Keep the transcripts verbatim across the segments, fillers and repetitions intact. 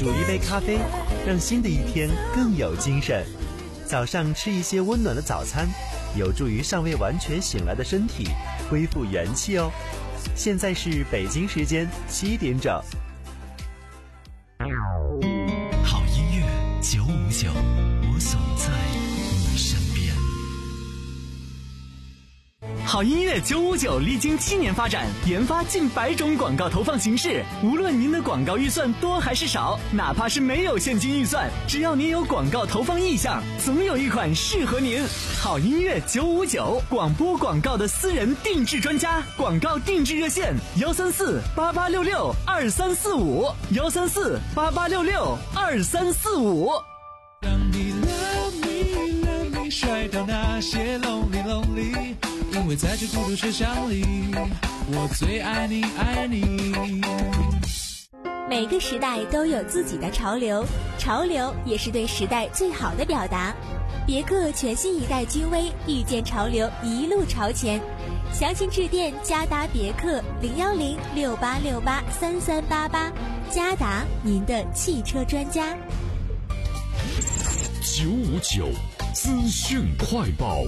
煮一杯咖啡，让新的一天更有精神。早上吃一些温暖的早餐，有助于尚未完全醒来的身体恢复元气哦。现在是北京时间七点整。 好音乐九五九，我总在你身边。 好音乐九五九历经七年发展，研发近百种广告投放形式。无论您的广告预算多还是少，哪怕是没有现金预算，只要您有广告投放意向，总有一款适合您。好音乐九五九，广播广告的私人定制专家，广告定制热线幺三四八八六六二三四五幺三四八八六六二三四五。 让你 love me love me 甩掉那些 lonely lonely， 因为在这孤独车厢里，我最爱你爱你。 每个时代都有自己的潮流，潮流也是对时代最好的表达。别克全新一代君威，遇见潮流，一路朝前。详情致电嘉达别克零幺零六八六八三三八八，嘉达，您的汽车专家。 九五九资讯快报。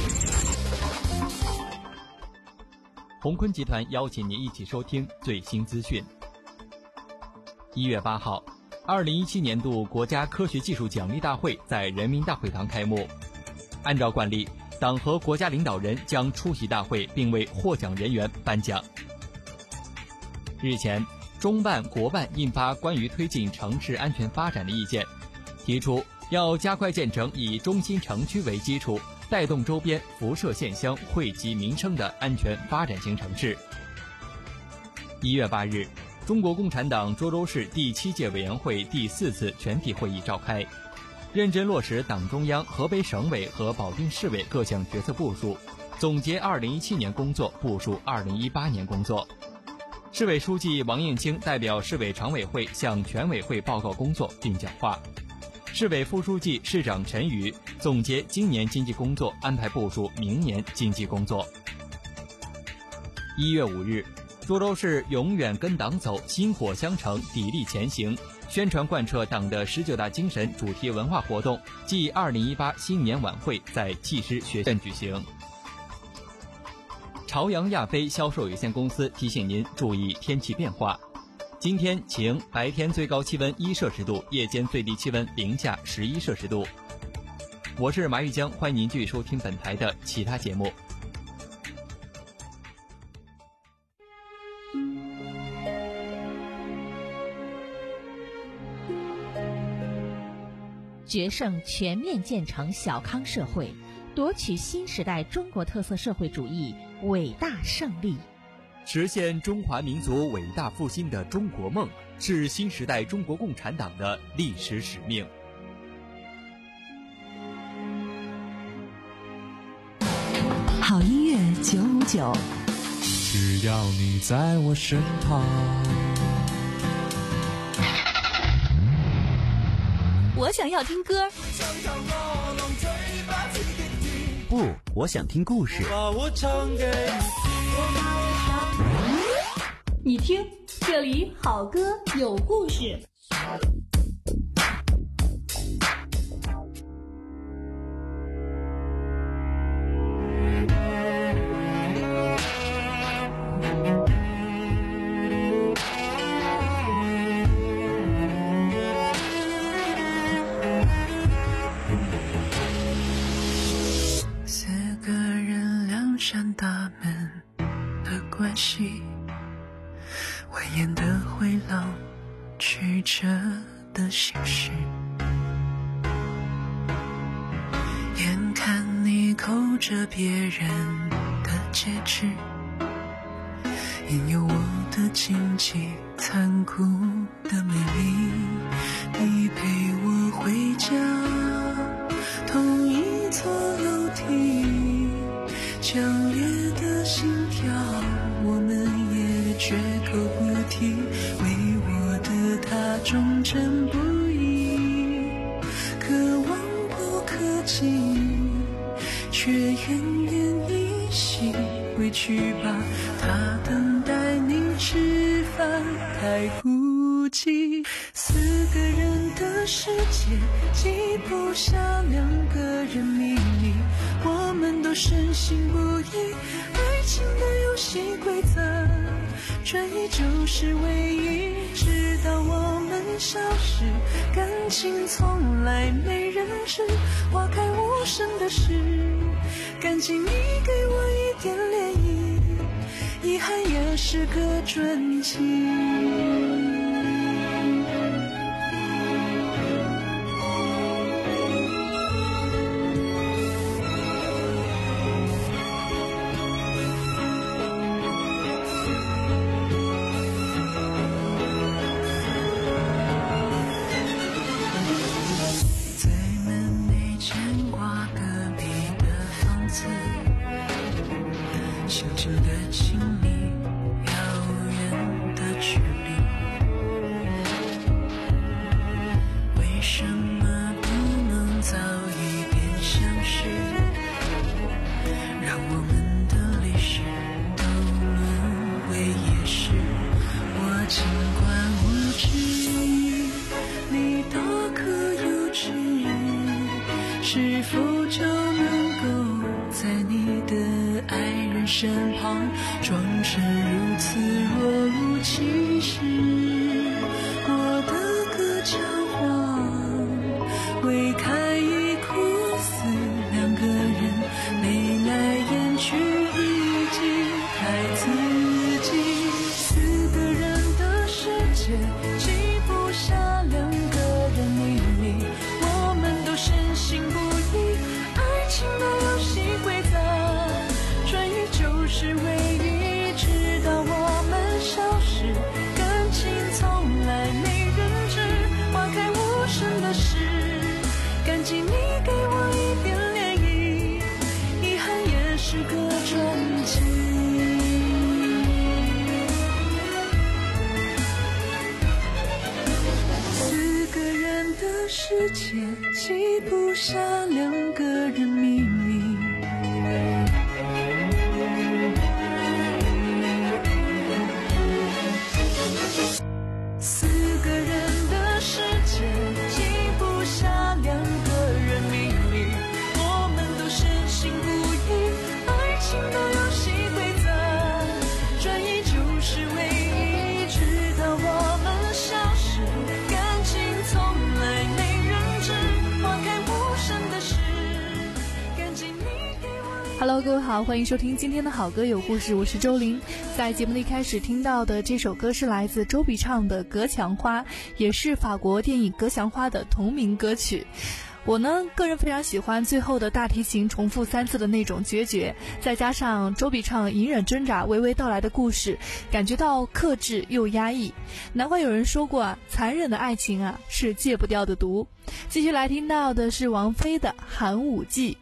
鸿坤集团邀请您一起收听最新资讯。一月八号，二零一七年度国家科学技术奖励大会在人民大会堂开幕。按照惯例，党和国家领导人将出席大会，并为获奖人员颁奖。日前，中办、国办印发关于推进城市安全发展的意见，提出要加快建成以中心城区为基础，带动周边辐射县乡惠及民生的安全发展型城市。一月八日，中国共产党涿州市第七届委员会第四次全体会议召开，认真落实党中央、河北省委和保定市委各项决策部署，总结二零一七年工作，部署二零一八年工作。市委书记王艳清代表市委常委会向全委会报告工作并讲话。市委副书记、市长陈宇总结今年经济工作，安排部署明年经济工作。一月五日，涿州市永远跟党走，薪火相承，砥砺前行，宣传贯彻党的十九大精神主题文化活动暨二零一八新年晚会在技师学院举行。朝阳亚飞销售有限公司提醒您注意天气变化。今天晴，白天最高气温一摄氏度，夜间最低气温零下十一摄氏度。我是马玉江，欢迎您继续收听本台的其他节目。 决胜全面建成小康社会，夺取新时代中国特色社会主义伟大胜利。 实现中华民族伟大复兴的中国梦，是新时代中国共产党的历史使命。 好音乐九五九， 只要你在我身旁。 我想要听歌， 不，我想听故事。 把我唱给你听，这里好歌有故事。 四个人两扇大门的关系，蜿蜒的回廊，曲折的心事。眼看你扣着别人的戒指，引诱我的荆棘，残酷的美丽。你陪我回家，同一座楼梯，强烈的心跳，我们也绝口不提。为我的他忠贞不移，可望不可及，却奄奄一息。回去吧，他等待你吃饭，太孤寂。四个人的世界记不下两个人秘密，我们都深信不疑，爱情的游戏规则转移就是唯一，直到我们消失，感情从来没人知，花开无声的事，感激你给我一点涟漪，遗憾也是个传奇。是否就能够在你的爱人身旁装成如此若无其事，过得个交换，为开一哭死，两个人眉来眼去，一起爱自己。四个人的世界记不下两个人秘密，我们都深信不疑，爱情的游戏规则转移就是唯一，直到我们消失，感情从来没人知，花开无声的事，感激你给我一点涟漪，遗憾也是个传奇。世界记不下两个人秘密，四个人的世界记不下两个人秘密，我们都深信不疑，爱情的游戏规则转移就是唯一，直到我们消失，感情从来没 Hello， 各位好，欢迎收听今天的好歌有故事，我是周玲。在节目的一开始听到的这首歌是来自周笔畅的《隔墙花》，也是法国电影《隔墙花》的同名歌曲。我呢，个人非常喜欢最后的大提琴重复三次的那种决绝，再加上周笔畅隐忍挣扎娓娓道来的故事，感觉到克制又压抑。难怪有人说过啊，残忍的爱情啊是戒不掉的毒。继续来听到的是王菲的《寒武纪》。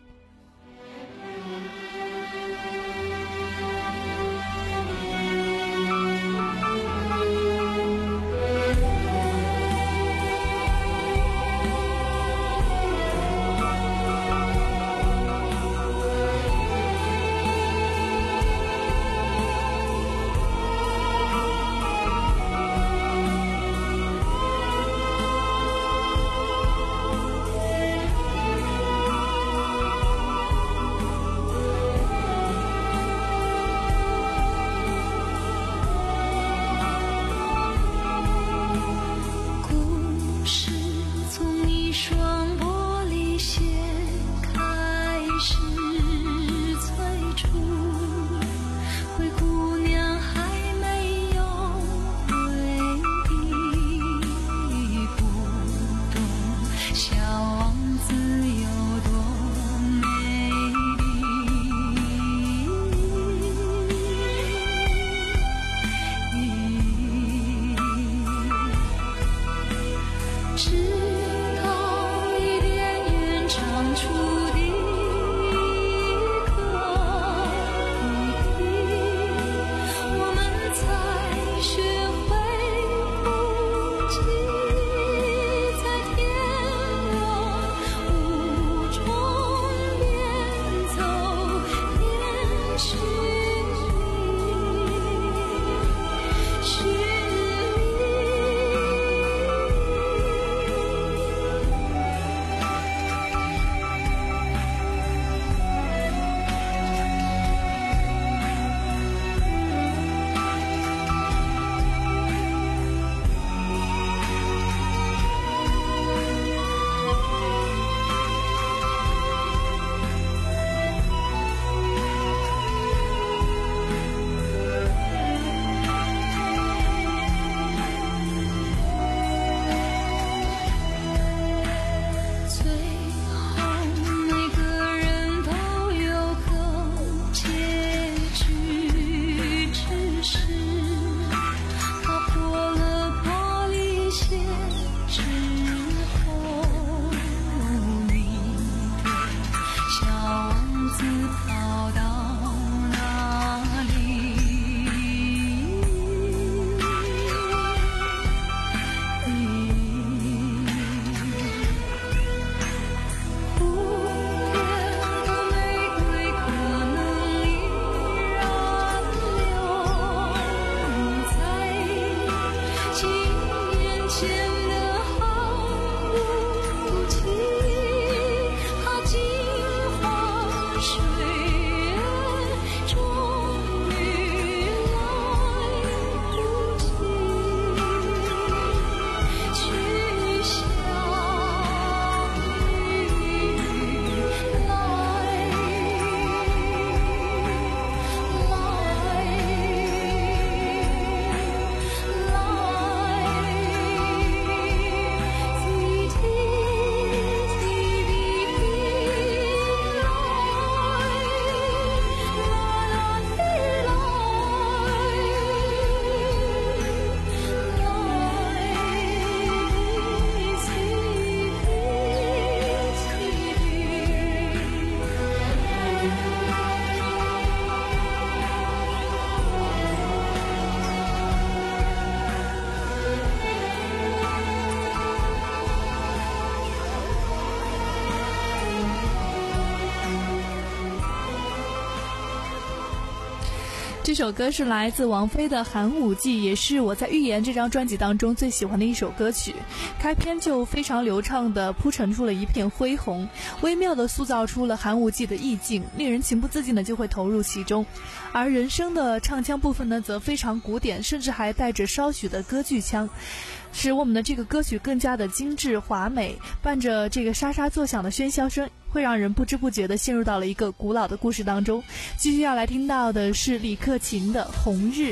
这首歌是来自王菲的《寒武纪》，也是我在《预言》这张专辑当中最喜欢的一首歌曲。开篇就非常流畅地铺陈出了一片恢宏，微妙地塑造出了寒武纪的意境，令人情不自禁地就会投入其中。而人声的唱腔部分呢，则非常古典，甚至还带着稍许的歌剧腔，使我们的这个歌曲更加的精致华美，伴着这个沙沙作响的喧嚣声，会让人不知不觉地陷入到了一个古老的故事当中。继续要来听到的是李克勤的《红日》。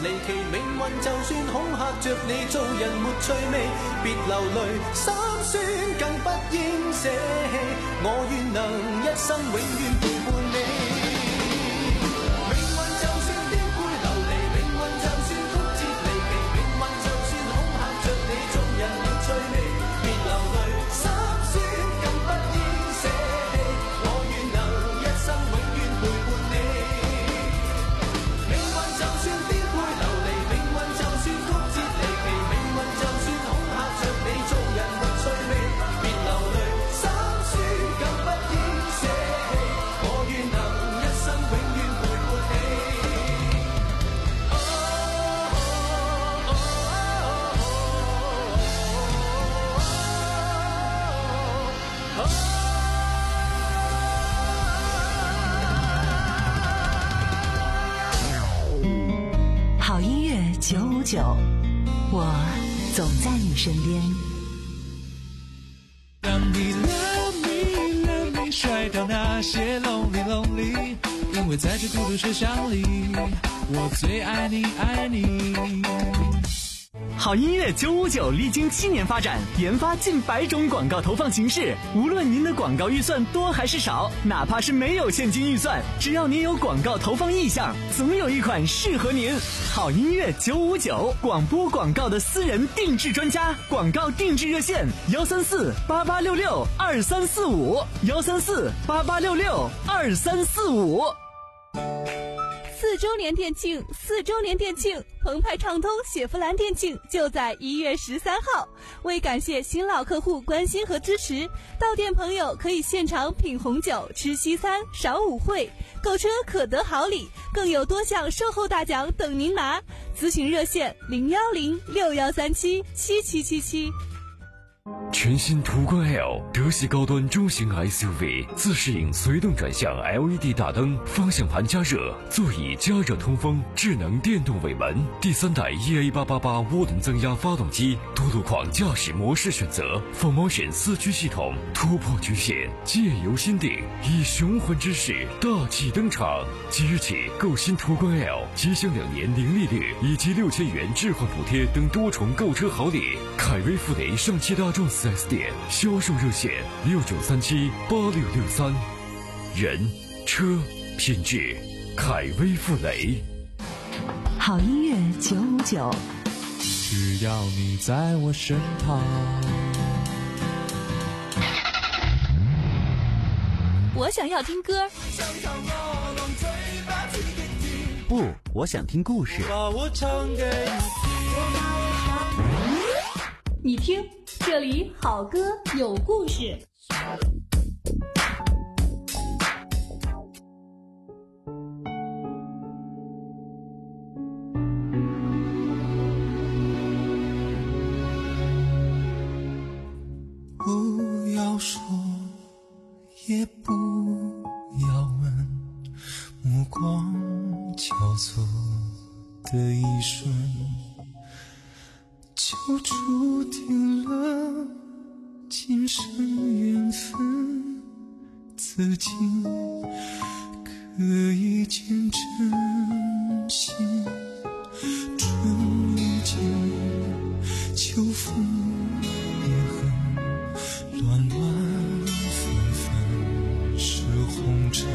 離奇，命運就算恐嚇着你，做人沒趣味，別流淚，心酸更不應捨棄，我願能一生永遠陪伴你。命運就算顛沛流離，命運就算曲折離奇，命運就算恐嚇着你，做人沒趣味，別流淚，心酸更不應捨棄，我願能一生永遠陪伴你。命運就算顛沛流離，命運就算曲折離奇，命運就算恐嚇着你，做人沒趣味，別流淚，心酸更不應捨棄，我願能一生永遠陪伴你。 好音乐九五九，我总在你身边。 让你 love me love me 甩掉那些 lonely lonely， 因为在这孤独车厢里，我最爱你爱你。 好音乐九五九历经七年发展，研发近百种广告投放形式。无论您的广告预算多还是少，哪怕是没有现金预算，只要您有广告投放意向，总有一款适合您。好音乐九五九，广播广告的私人定制专家，广告定制热线：幺三四八八六六二三四五，幺三四八八六六二三四五。 四周年店庆，四周年店庆，澎湃畅通雪佛兰店庆就在一月十三号。为感谢新老客户关心和支持，到店朋友可以现场品红酒、吃西餐、赏舞会，购车可得好礼，更有多项售后大奖等您拿。咨询热线零幺零六幺三七七七七七。 全新途观 L 德系高端中型 S U V， 自适应随动转向 L E D 大灯，方向盘加热，座椅加热通风，智能电动尾门，第三代 E A 八八八涡轮增压发动机，多路况驾驶模式选择 ，four motion 四驱系统，突破局限，借由心定，以雄浑之势大气登场。即日起购新途观 L， 即享两年零利率以及六千元置换补贴等多重购车好礼。凯威富雷上汽大众四 S 店销售热线六九三七八六六三，人车品质，凯威富雷。 好音乐九五九， 只要你在我身旁。 我想要听歌， 不，我想听故事。 把我唱给你听，这里好歌有故事。 不要说，也不要问，目光交错的一瞬，就注定了今生缘分，自己可以见真心。春雨间，秋风也恨，乱乱纷纷是红尘，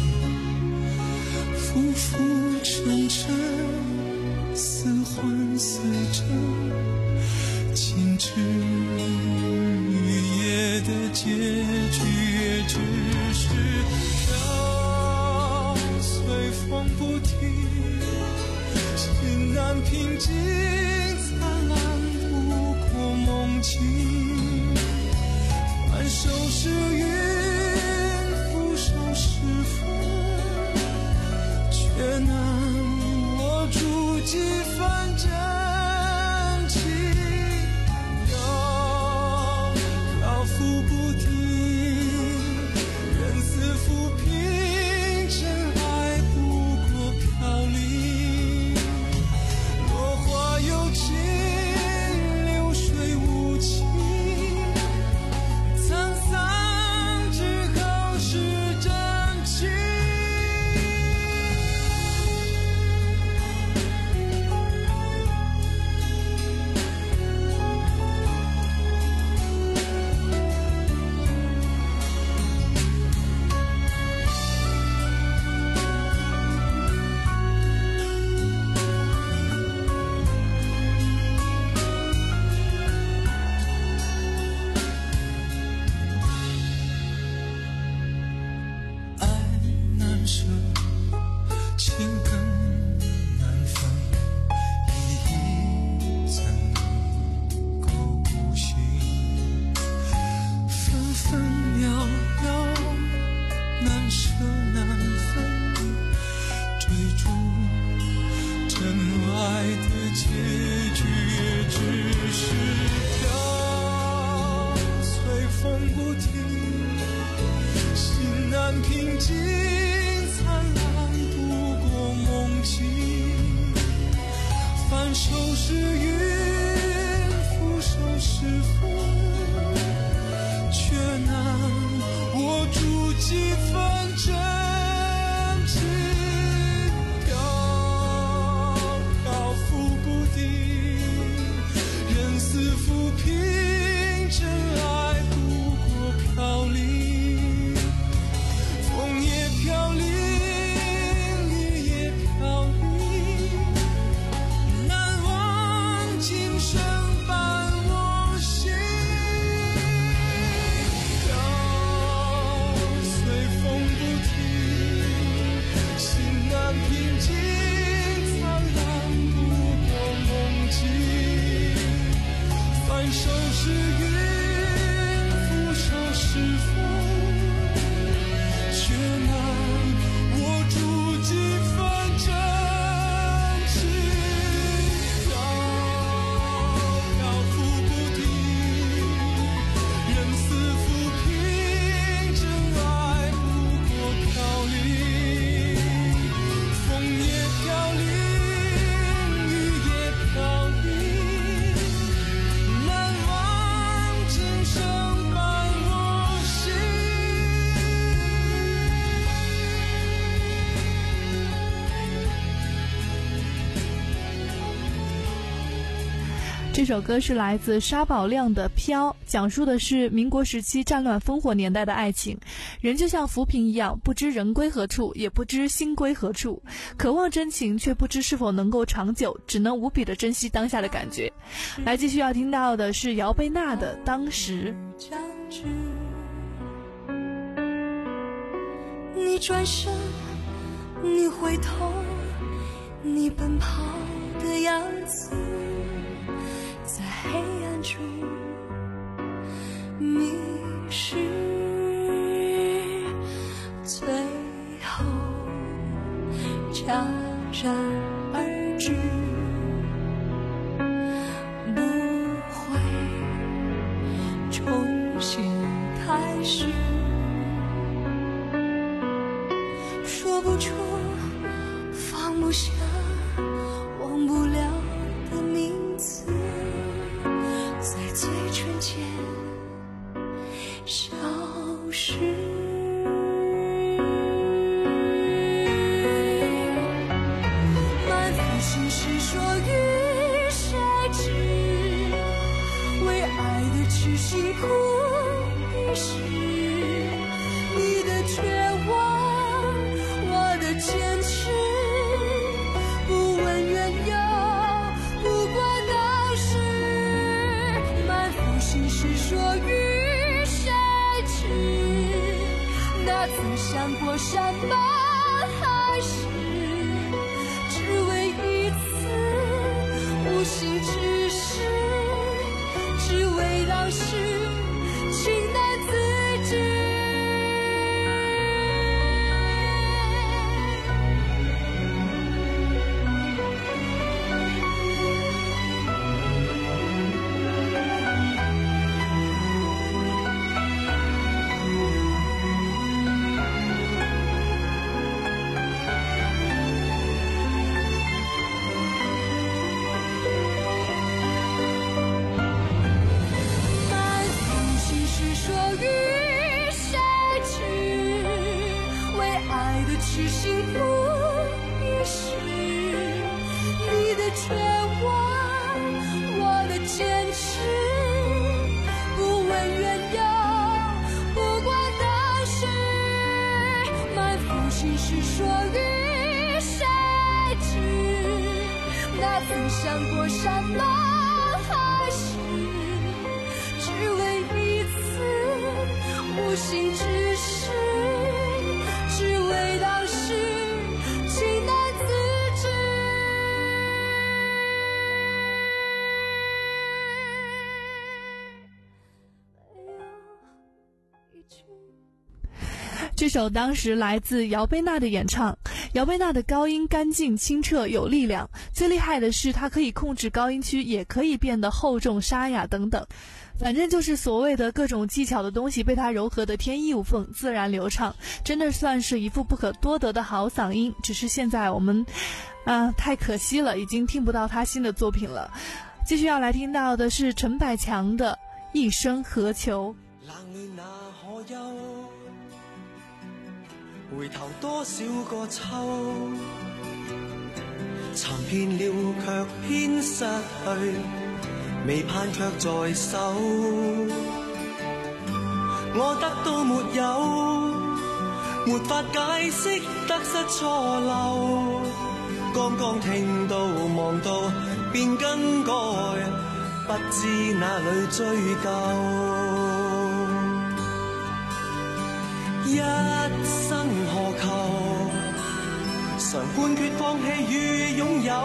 浮浮沉沉，似幻似真，情至雨夜的结局，也只是飘随风不停，心难平静，灿烂不过梦境，挽手是云，俯首是风，却难握住几分真情，要漂浮不停，人似浮萍，真爱不过飘零，落花难舍难分，追逐真爱的结局也只是飘，随风不停，心难平静，灿烂度过梦境，反手是云，俯首是风，却难握住几分真情，飘漂浮不定，人似浮萍，真爱不过飘零，风也飘零，雨也飘零，难忘今生伴我行，飘随风不停，心难平静，灿烂度过梦境，反手是云，俯首是风，却难握住几分真情，飘漂浮不定，人似浮萍，真爱不过飘零，风也飘零，雨也飘零，难忘今生伴我行。 这首歌是来自沙宝亮的《飘》，讲述的是民国时期战乱烽火年代的爱情。人就像浮萍一样，不知人归何处，也不知心归何处，渴望真情，却不知是否能够长久，只能无比的珍惜当下的感觉。来，继续要听到的是姚贝娜的《当时》。 你转身，你回头，你奔跑的样子，在黑暗中迷失，最后戛然而止，不会重新开始，说不出，放不下，忘不了的名字，在嘴唇间消失。满腹心事说与谁知，为爱的痴心哭一时，你的绝望，我的坚持，不问缘由，不管当时，满腹心事说与谁知，那曾想过山盟海誓，只为一次无心之事，只为当时情难自制。痴心付一时，你的绝望，我的坚持，不问缘由，不管当时，满腹心事说与谁知，那曾想过山盟海誓，只为一次无心之事，只为当时情难自制。 这这首当时来自姚贝娜的演唱。姚贝娜的高音干净清澈有力量，最厉害的是她可以控制高音区，也可以变得厚重沙哑等等，反正就是所谓的各种技巧的东西被她糅合的天衣无缝，自然流畅，真的算是一副不可多得的好嗓音。只是现在我们啊、呃、太可惜了，已经听不到她新的作品了。继续要来听到的是陈百强的一生何求。 冷暖那可休，回頭多少個秋，尋遍了卻偏失去，未盼卻在手。我得到沒有，沒法解釋得失錯漏，剛剛聽到望到便更改，不知哪裏追究。一生何求，常判決放棄與擁有，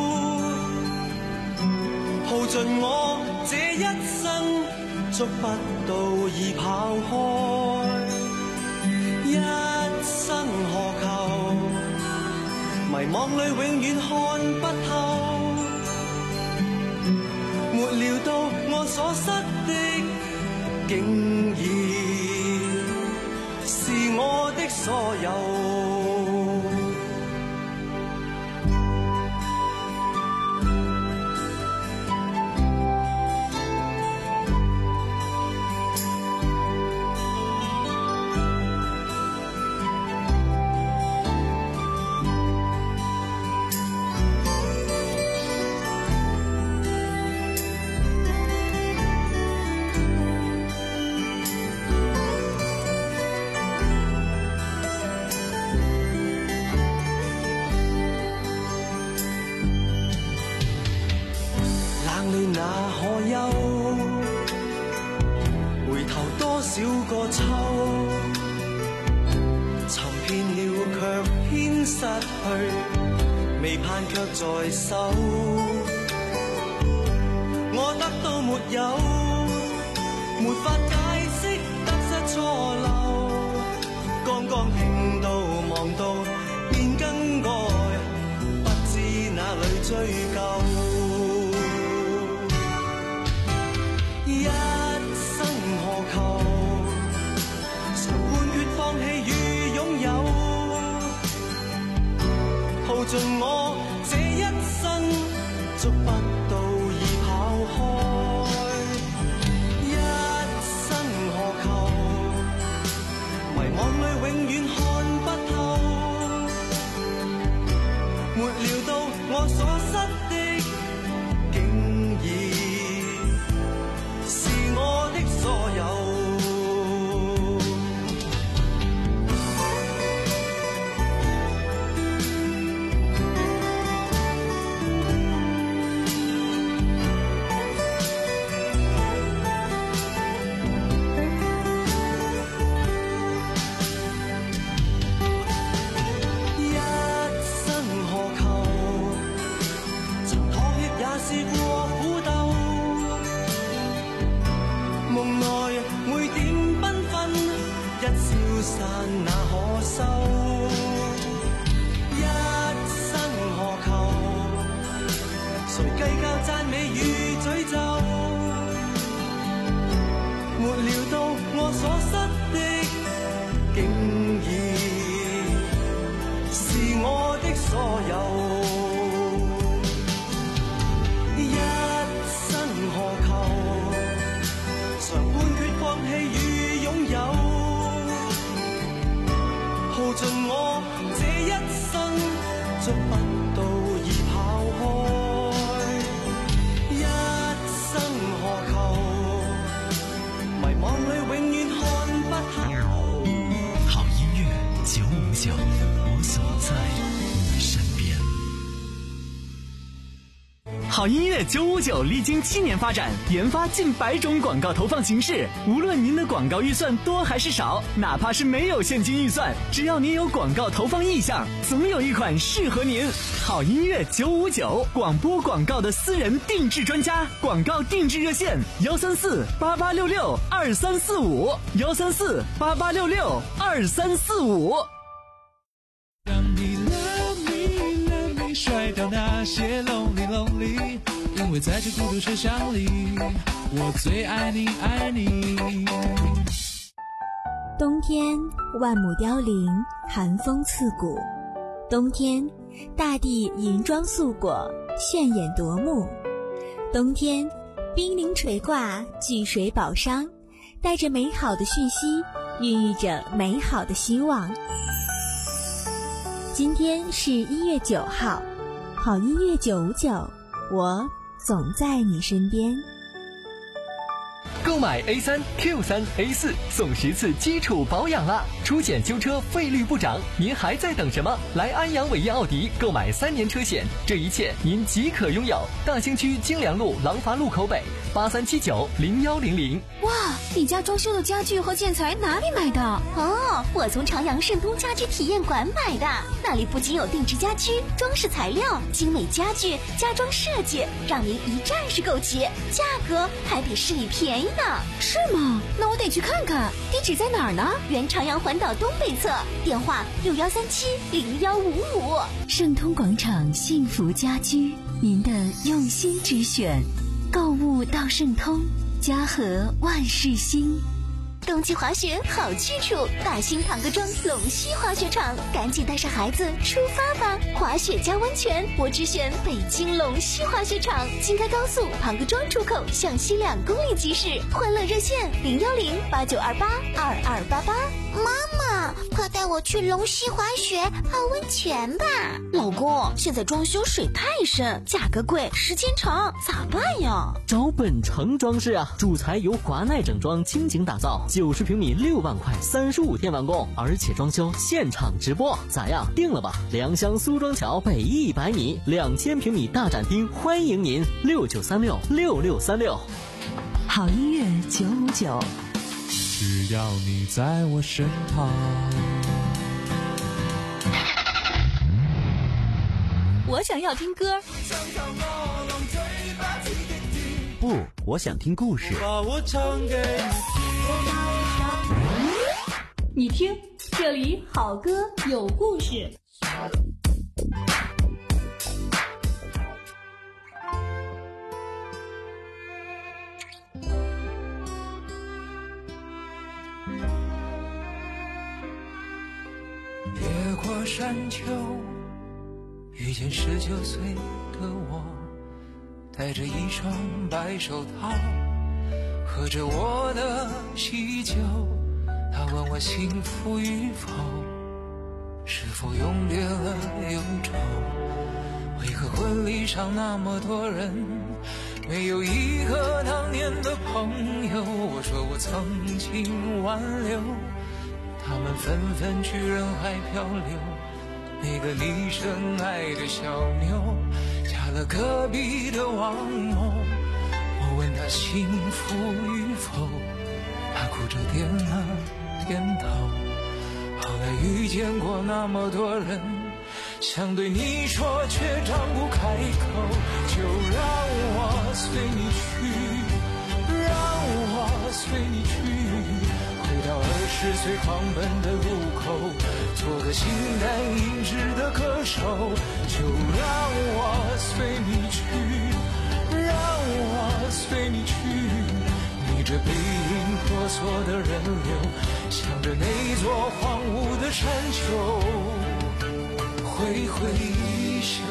耗盡我這一生，捉不到已跑開。一生何求，迷惘裏永遠看不透，沒料到我所失的竟然是我的所有。那可休，回頭多少個秋，尋遍了卻偏失去，未盼卻在手。我得到沒有，沒法解釋得失錯漏，剛剛聽到望到便更改，不知哪裏追究。一生何求，常判決放棄與擁有，耗盡我這一生，捉不到已跑開。一生何求，迷惘裏永遠看不透，沒料到我所失的竟然我的所有。一生何求，曾妥協也試過苦鬥，夢內每點繽紛，一消散那可收。一生何求，誰計較讚美與詛咒，沒料到我所失的竟然是我的所有。一生何求，常判決放棄與擁有，耗盡我這一生，捉不到已跑開。一生何求，迷惘裏永遠看不透。 好音樂九五九，我所在你身邊。 好音乐九五九历经七年发展，研发近百种广告投放形式。无论您的广告预算多还是少，哪怕是没有现金预算，只要您有广告投放意向，总有一款适合您。好音乐九五九，广播广告的私人定制专家，广告定制热线：幺三四八八六六二三四五，幺三四八八六六二三四五。 让你 love me love me 甩掉那些 lonely lonely， 因为在这孤独车厢里，我最爱你爱你。 冬天万木凋零，寒风刺骨。冬天大地银装素裹，炫眼夺目。冬天冰凌垂挂，聚水宝商，带着美好的讯息，孕育着美好的希望。今天是一月九号，好音乐九五九，我总在你身边。 购买 A 三 Q 三 A 四送十次基础保养啦！出险修车费率不涨，您还在等什么？来安阳伟业奥迪购买三年车险，这一切您即可拥有。大兴区京良路廊坊路口北八三七九零幺零零。 哇，你家装修的家具和建材哪里买的？ 哦，我从朝阳盛通家居体验馆买的，那里不仅有定制家居、装饰材料、精美家具、家装设计，让您一站式购齐，价格还比市里便宜呢。 是吗？那我得去看看。地址在哪儿呢？ 原朝阳环岛东北侧，电话六幺三七零幺五五。 盛通广场幸福家居，您的用心之选。购物到盛通，家和万事兴。 冬季滑雪好去处，大兴庞各庄龙溪滑雪场，赶紧带上孩子出发吧！滑雪加温泉，我只选北京龙溪滑雪场，京开高速庞各庄出口向西两公里即驶。欢乐热线零幺零八九二八二二八八。 妈妈，快带我去龙溪滑雪泡温泉吧！ 老公，现在装修水太深，价格贵，时间长，咋办呀？ 找本城装饰啊，主材由华奈整装倾情打造，九十平米六万块，三十五天完工，而且装修现场直播，咋样？定了吧！良乡苏庄桥北一百米，两千平米大展厅，欢迎您！六九三六六六三六。 好音乐九五九。 只要你在我身旁。 我想要听歌。 不，我想听故事。 把我唱给你听，这里好歌有故事。 越过山丘，遇见十九岁的我，戴着一双白手套，喝着我的喜酒。他问我幸福与否，是否永别了忧愁？为何婚礼上那么多人，没有一个当年的朋友？我说我曾经挽留，他们纷纷去人海漂流。那个你深爱的小妞，嫁了隔壁的王某。我问他幸福与否，他哭着点了点头。后来遇见过那么多人，想对你说却张不开口。就让我随你去，让我随你去，回到二十岁狂奔的路口，做个形单影只的歌手。就让我随你去，让我随你去，逆着背影婆娑的人流，向着那座荒芜的山丘挥挥衣袖。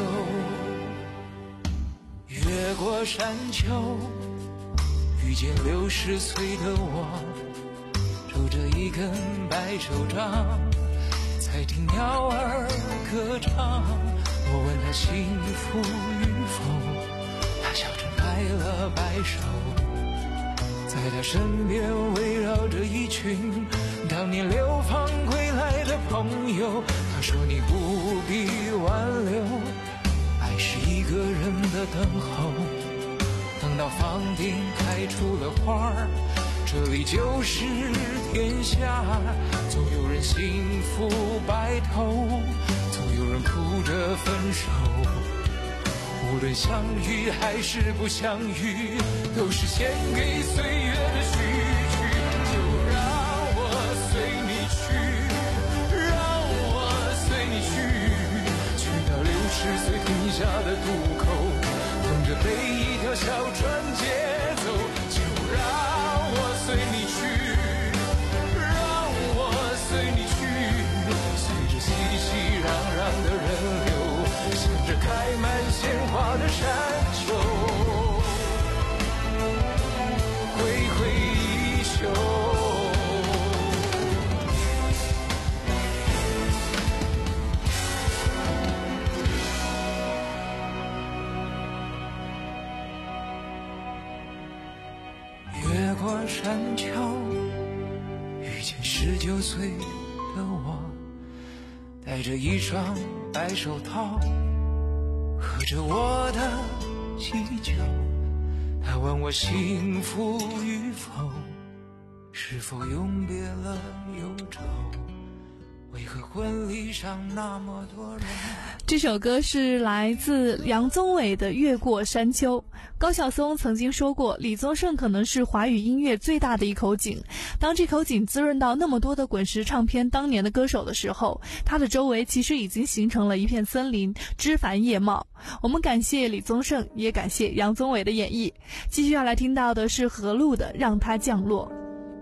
越过山丘，遇见六十岁的我，拄着一根白手杖，在听鸟儿歌唱。我问他幸福与否，他笑着摆了摆手。在他身边围绕着一群当年流放归来的朋友。他说你不必挽留，爱是一个人的等候，等到房顶开出了花儿，这里就是天下。总有人幸福白头，总有人哭着分手。无论相遇还是不相遇，都是献给岁月的序曲。就让我随你去，让我随你去，去到六十岁停下的渡口，等着被一条小船接走。就让我随你去，让我随你去，随着熙熙攘攘的人流，向着开满鲜花的山丘，挥挥衣袖。越过山丘，遇见十九岁的我，戴着一双白手套，喝着我的喜酒。他问我幸福与否，是否永别了忧愁，为何婚礼上那么多人。 这首歌是来自杨宗纬的《越过山丘》。高晓松曾经说过，李宗盛可能是华语音乐最大的一口井。当这口井滋润到那么多的滚石唱片当年的歌手的时候，他的周围其实已经形成了一片森林，枝繁叶茂。我们感谢李宗盛，也感谢杨宗纬的演绎。继续要来听到的是何璐的《让它降落》。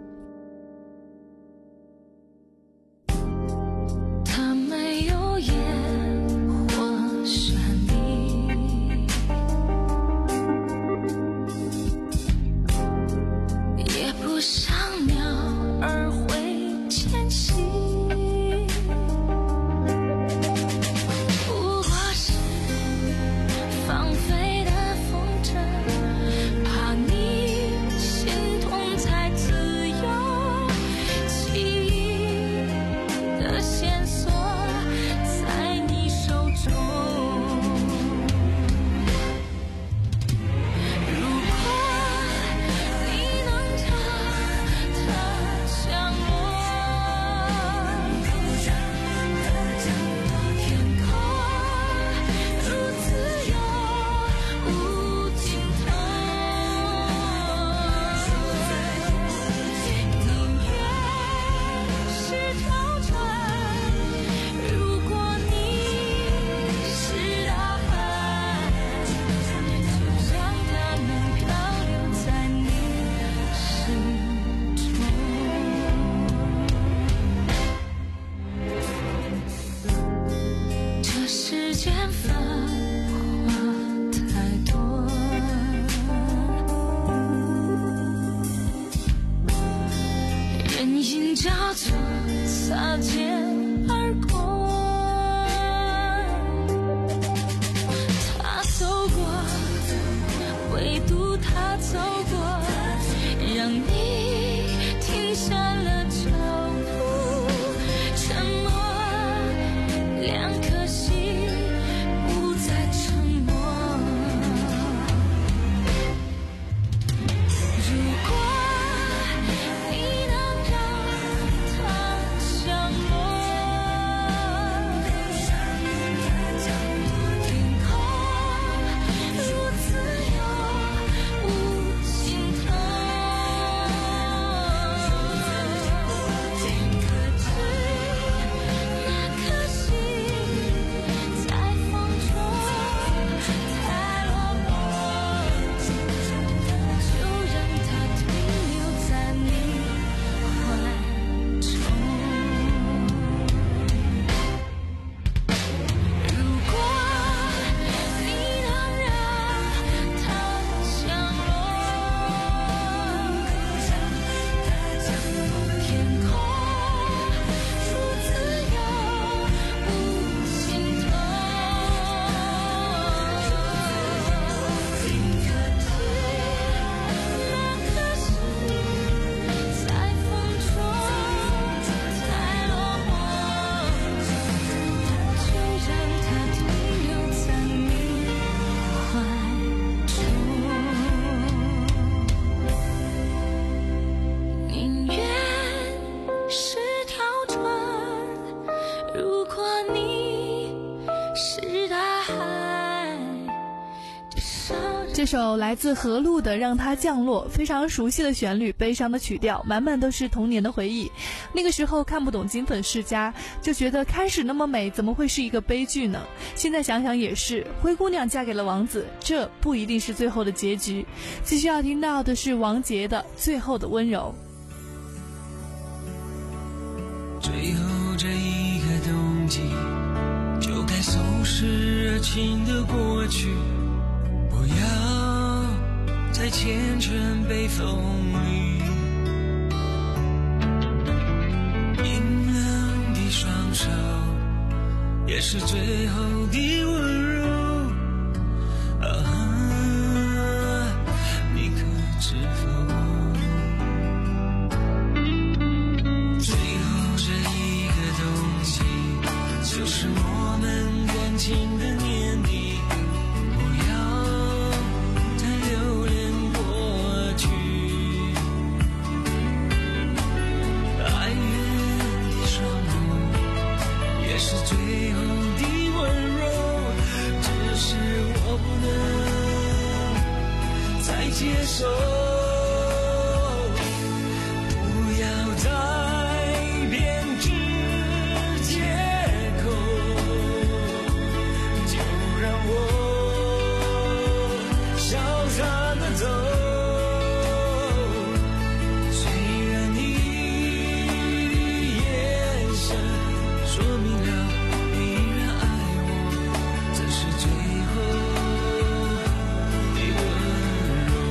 它没有烟火绚丽，也不像鸟儿会迁徙，不过是放飞的风筝，怕你心痛才自如果你是大海， 这首来自何璐的《让它降落》，非常熟悉的旋律，悲伤的曲调，满满都是童年的回忆。那个时候看不懂金粉世家，就觉得开始那么美，怎么会是一个悲剧呢？现在想想也是，灰姑娘嫁给了王子，这不一定是最后的结局。继续要听到的是王杰的《最后的温柔》。 最后这一个冬季，就该收拾热情的过去，不要再缱绻被风雨。冰冷的双手，也是最后的温柔。啊，你可知否？最后这一个冬季，就是我们感情的年底。不要再留恋过去，哀怨的双眸，也是最后的温柔。只是我不能再接受，不要再编织借口，就让我潇洒地走。虽然你的眼神说明了你仍爱我，这是最后的温柔。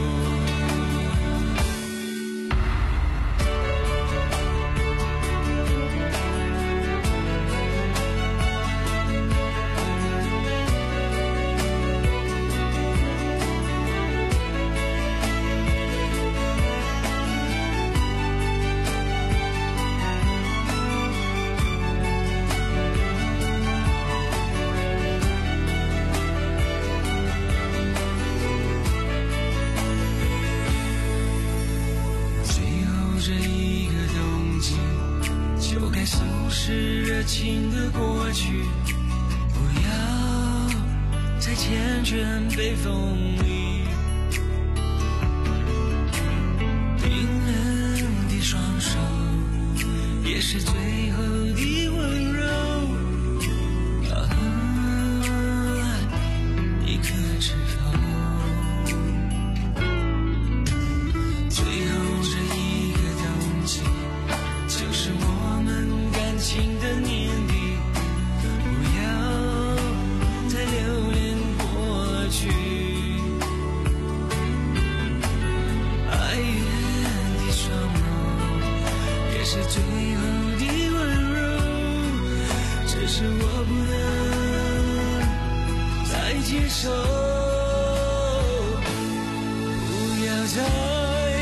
最后这一个冬季，就该收拾热情的过去，不要再缱绻被风雨。冰冷的双手，也是最后的温柔。啊，你可知否？最后这一个冬季，就是我们感情的年底。不要再留恋过去，哀怨的双眸，也是最后的温柔。只是我不能再接受，不要再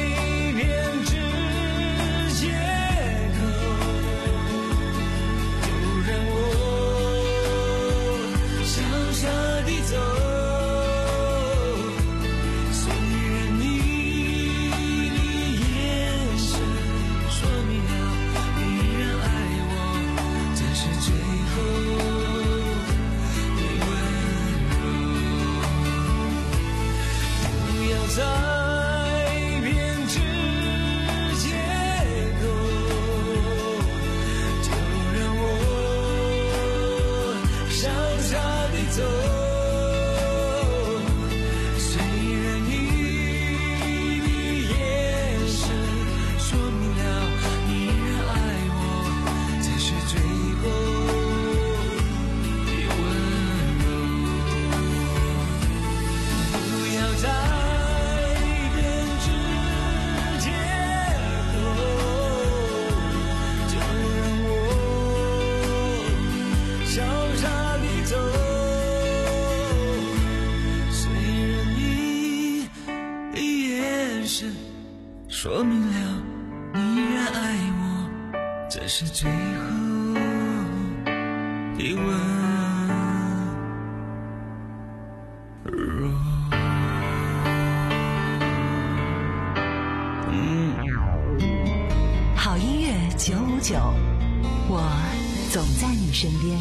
说明了你仍爱我，这是最后的温柔。 好音乐九五九，我总在你身边。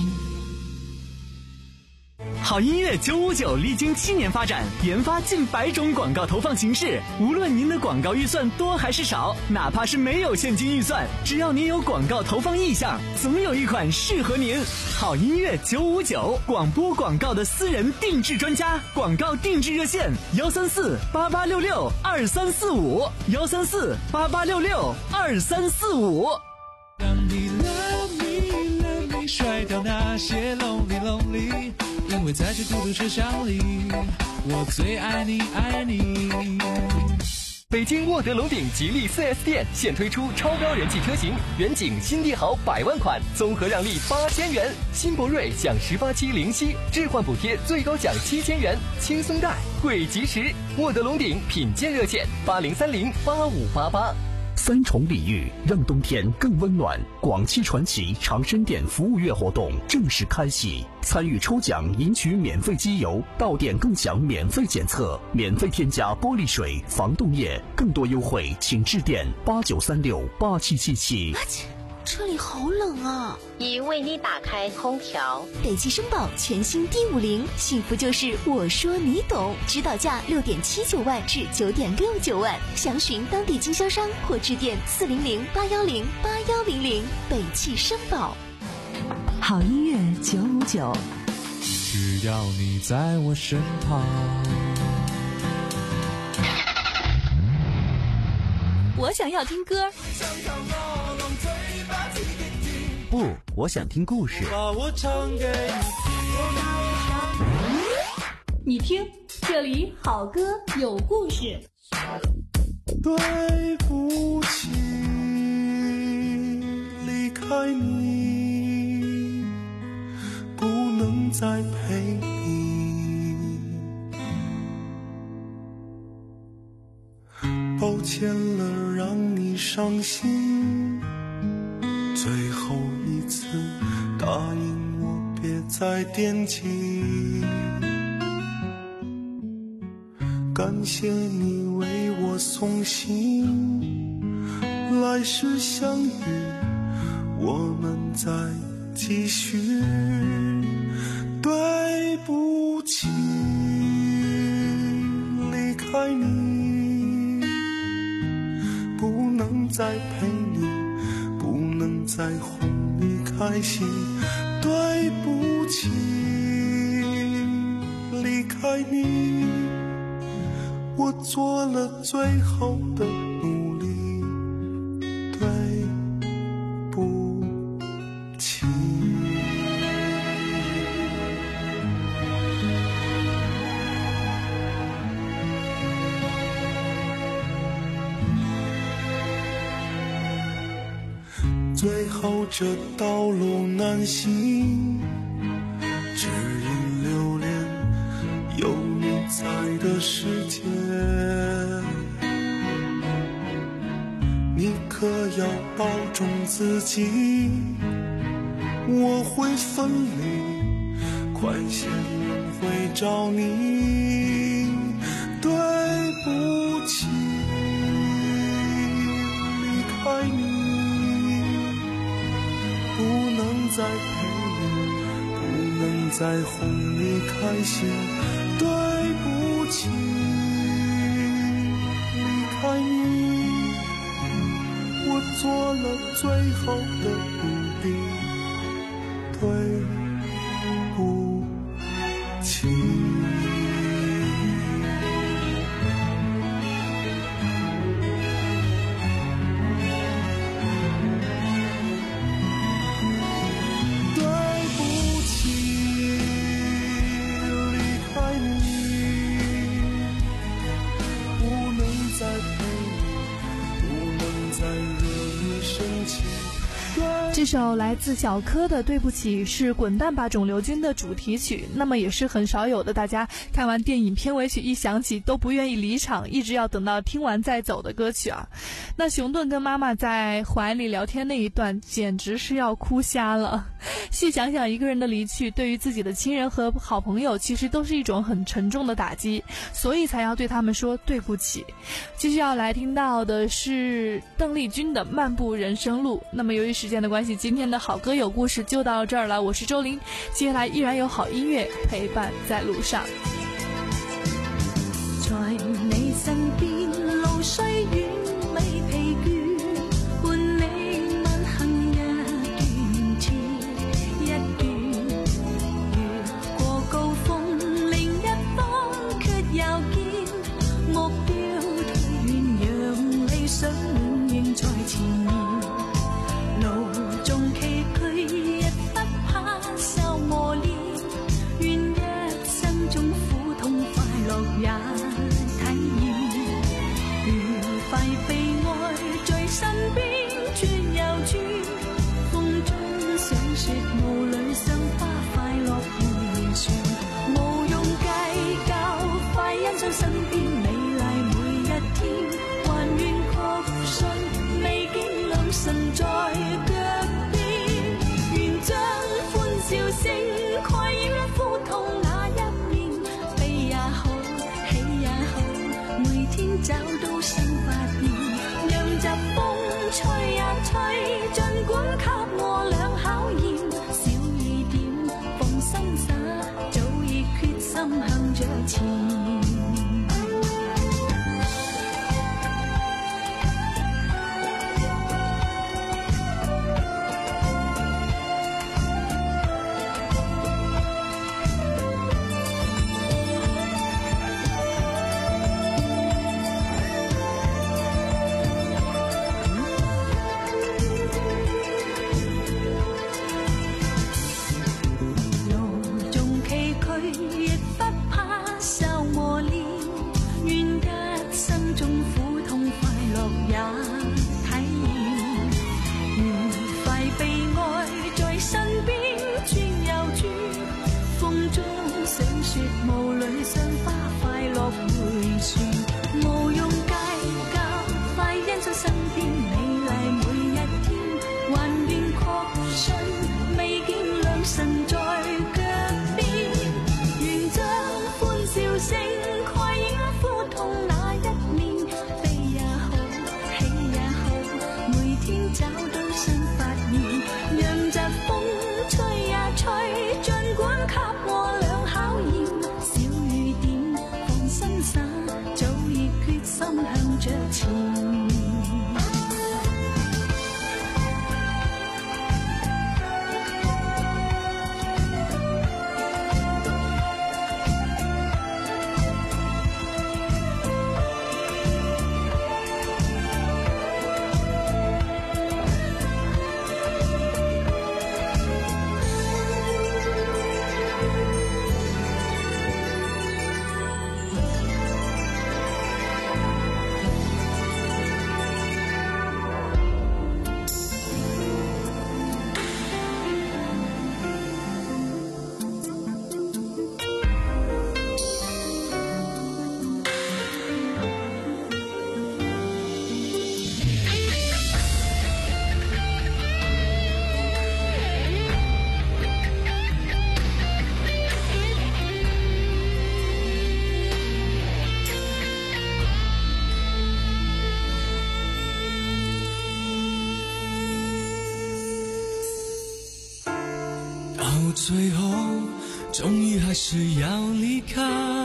好音乐九五九历经七年发展，研发近百种广告投放形式。无论您的广告预算多还是少，哪怕是没有现金预算，只要您有广告投放意向，总有一款适合您。好音乐九五九，广播广告的私人定制专家，广告定制热线：幺三四八八六六二三四五，幺三四八八六六二三四五。 让你 love me love me， 甩掉那些 lonely lonely。因为在这孤独车厢里，我最爱你爱你。 北京沃德龙鼎吉利 四 S 店现推出超高人气车型，远景新帝豪百万款，综合让利八千元；新博瑞享十八期零息，置换补贴最高享七千元，轻松贷，贵及时。沃德龙鼎品鉴热线：八零三零八五八八。 三重礼遇，让冬天更温暖。广汽传祺长生店服务月活动正式开启，参与抽奖赢取免费机油，到店更享免费检测，免费添加玻璃水、防冻液，更多优惠请致电八九三六八七七七。 车里好冷啊！ 已为你打开空调。 北汽绅宝全新 D 五零，幸福就是我说你懂，指导价六点七九万至九点六九万，详询当地经销商或致电四零零八幺零八幺零零。北汽绅宝。 好音乐九五九， 只要你在我身旁。 我想要听歌。 不，我想听故事。 把我唱给你听，这里好歌有故事。 对不起，离开你，不能再陪你。抱歉了，让你伤心。最后一次答应我，别再惦记。感谢你为我送行，来世相遇，我们再继续。对不起，离开你，不能再陪你，不能再哄你开心。对不起，离开你，我做了最后的努力。对不起。最后这道路难行，只因留恋有你在的世界。你可要保重自己，我会分离，快些轮回找你。对不起，离开你，不能再陪你，不能再哄你开心。对不起，离开你，我做了最后的努力。对不起。 这首来自小柯的《对不起》是滚蛋吧肿瘤君的主题曲，那么也是很少有的大家看完电影片尾曲一响起都不愿意离场，一直要等到听完再走的歌曲啊。那熊顿跟妈妈在怀里聊天那一段简直是要哭瞎了。细想想，一个人的离去对于自己的亲人和好朋友其实都是一种很沉重的打击，所以才要对他们说对不起。继续要来听到的是邓丽君的《漫步人生路》。那么由于时间的关系， 今天的好歌有故事就到这儿了，我是周玲，接下来依然有好音乐陪伴在路上。 在你身邊，路雖遠未疲倦，伴你晚行一段接一段，越過高峰，另一方卻又見目標推遠，讓理想永遠在前面。路縱崎嶇，亦不怕受磨練，願一生中苦痛快樂也快被愛在身邊轉又轉，風中想說霧裏賞花快樂迴旋，無用計較，快欣賞身邊美麗每一天，還願確信未見良辰在腳邊，願將歡笑聲蓋掩苦痛那一面，悲也好，喜也好，每天找到新發現，讓疾風吹呀吹，儘管給我倆考驗，小雨點放心灑，早已決心向着前。 最后终于还是要离开，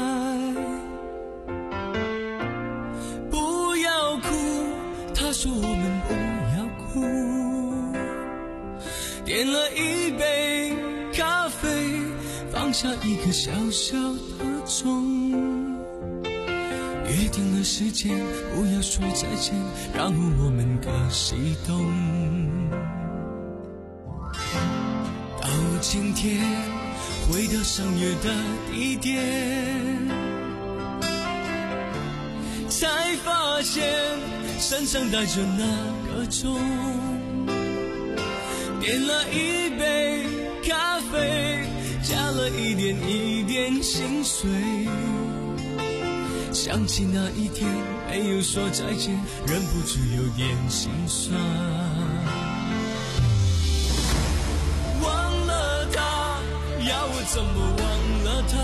不要哭，他说我们不要哭，点了一杯咖啡，放下一个小小的钟，约定了时间，不要说再见，然后我们各西东。今天回到相约的地点，才发现身上带着那个钟，点了一杯咖啡，加了一点一点心碎，想起那一天没有说再见，忍不住有点心酸。要我怎么忘了他？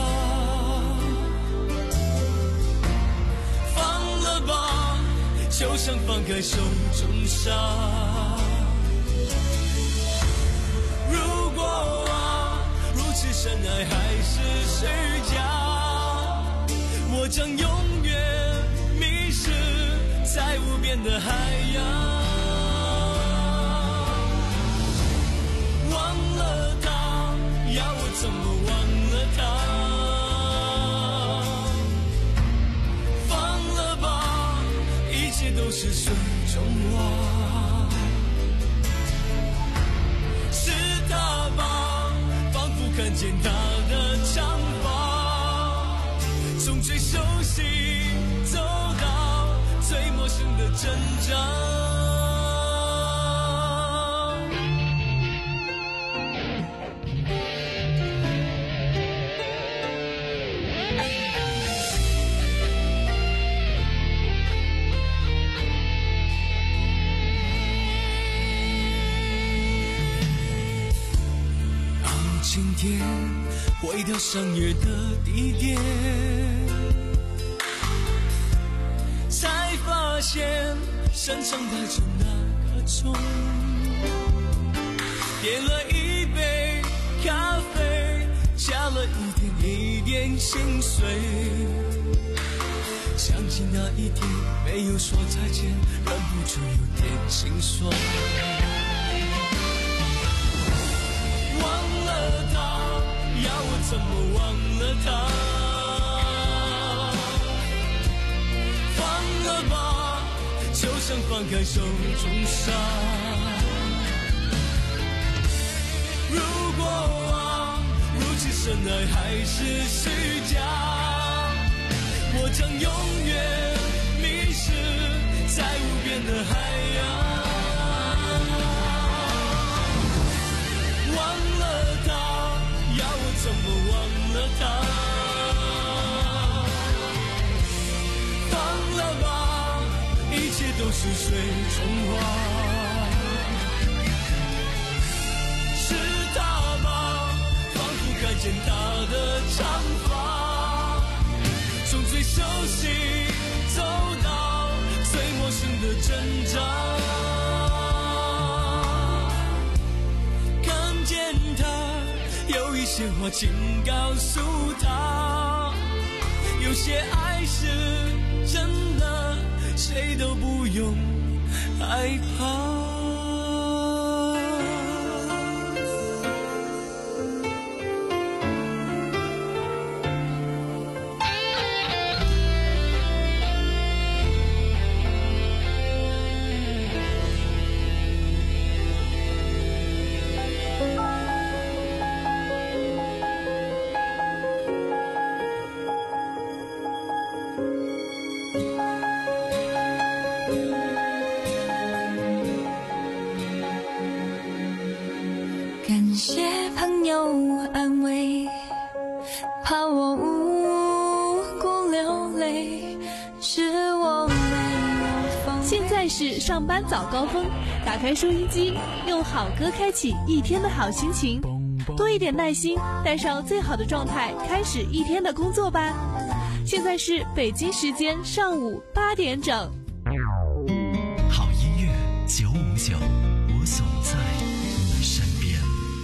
放了吧，就像放开手中沙。 深爱还是虚假，我将永远迷失在无边的海洋。忘了他，要我怎么忘了他？放了吧，一切都是水中花。是他吧，仿佛看见他的长发，从最熟悉走到最陌生的挣扎。今天回到相约的地点，才发现身上带着那个钟，点了一杯咖啡，加了一点一点心碎，想起那一天没有说再见，忍不住有点心酸。要我怎么忘了他？放了吧，就像放开手中沙。如果啊，如此深爱还是虚假，我将永远迷失在无边的海洋。忘了他，要我怎么忘了他？放了吧，一切都是水中花。是他吧，仿佛看见他的长发，从最熟悉走到最陌生的挣扎。看见他，有一些话请告诉他，有些爱是真的，谁都不用害怕。 感谢朋友安慰，怕我无辜流泪，是我没有防备。 现在是上班早高峰，打开收音机，用好歌开启一天的好心情，多一点耐心，带上最好的状态，开始一天的工作吧。现在是北京时间上午八点整。 好音乐九五九，我总在你身边。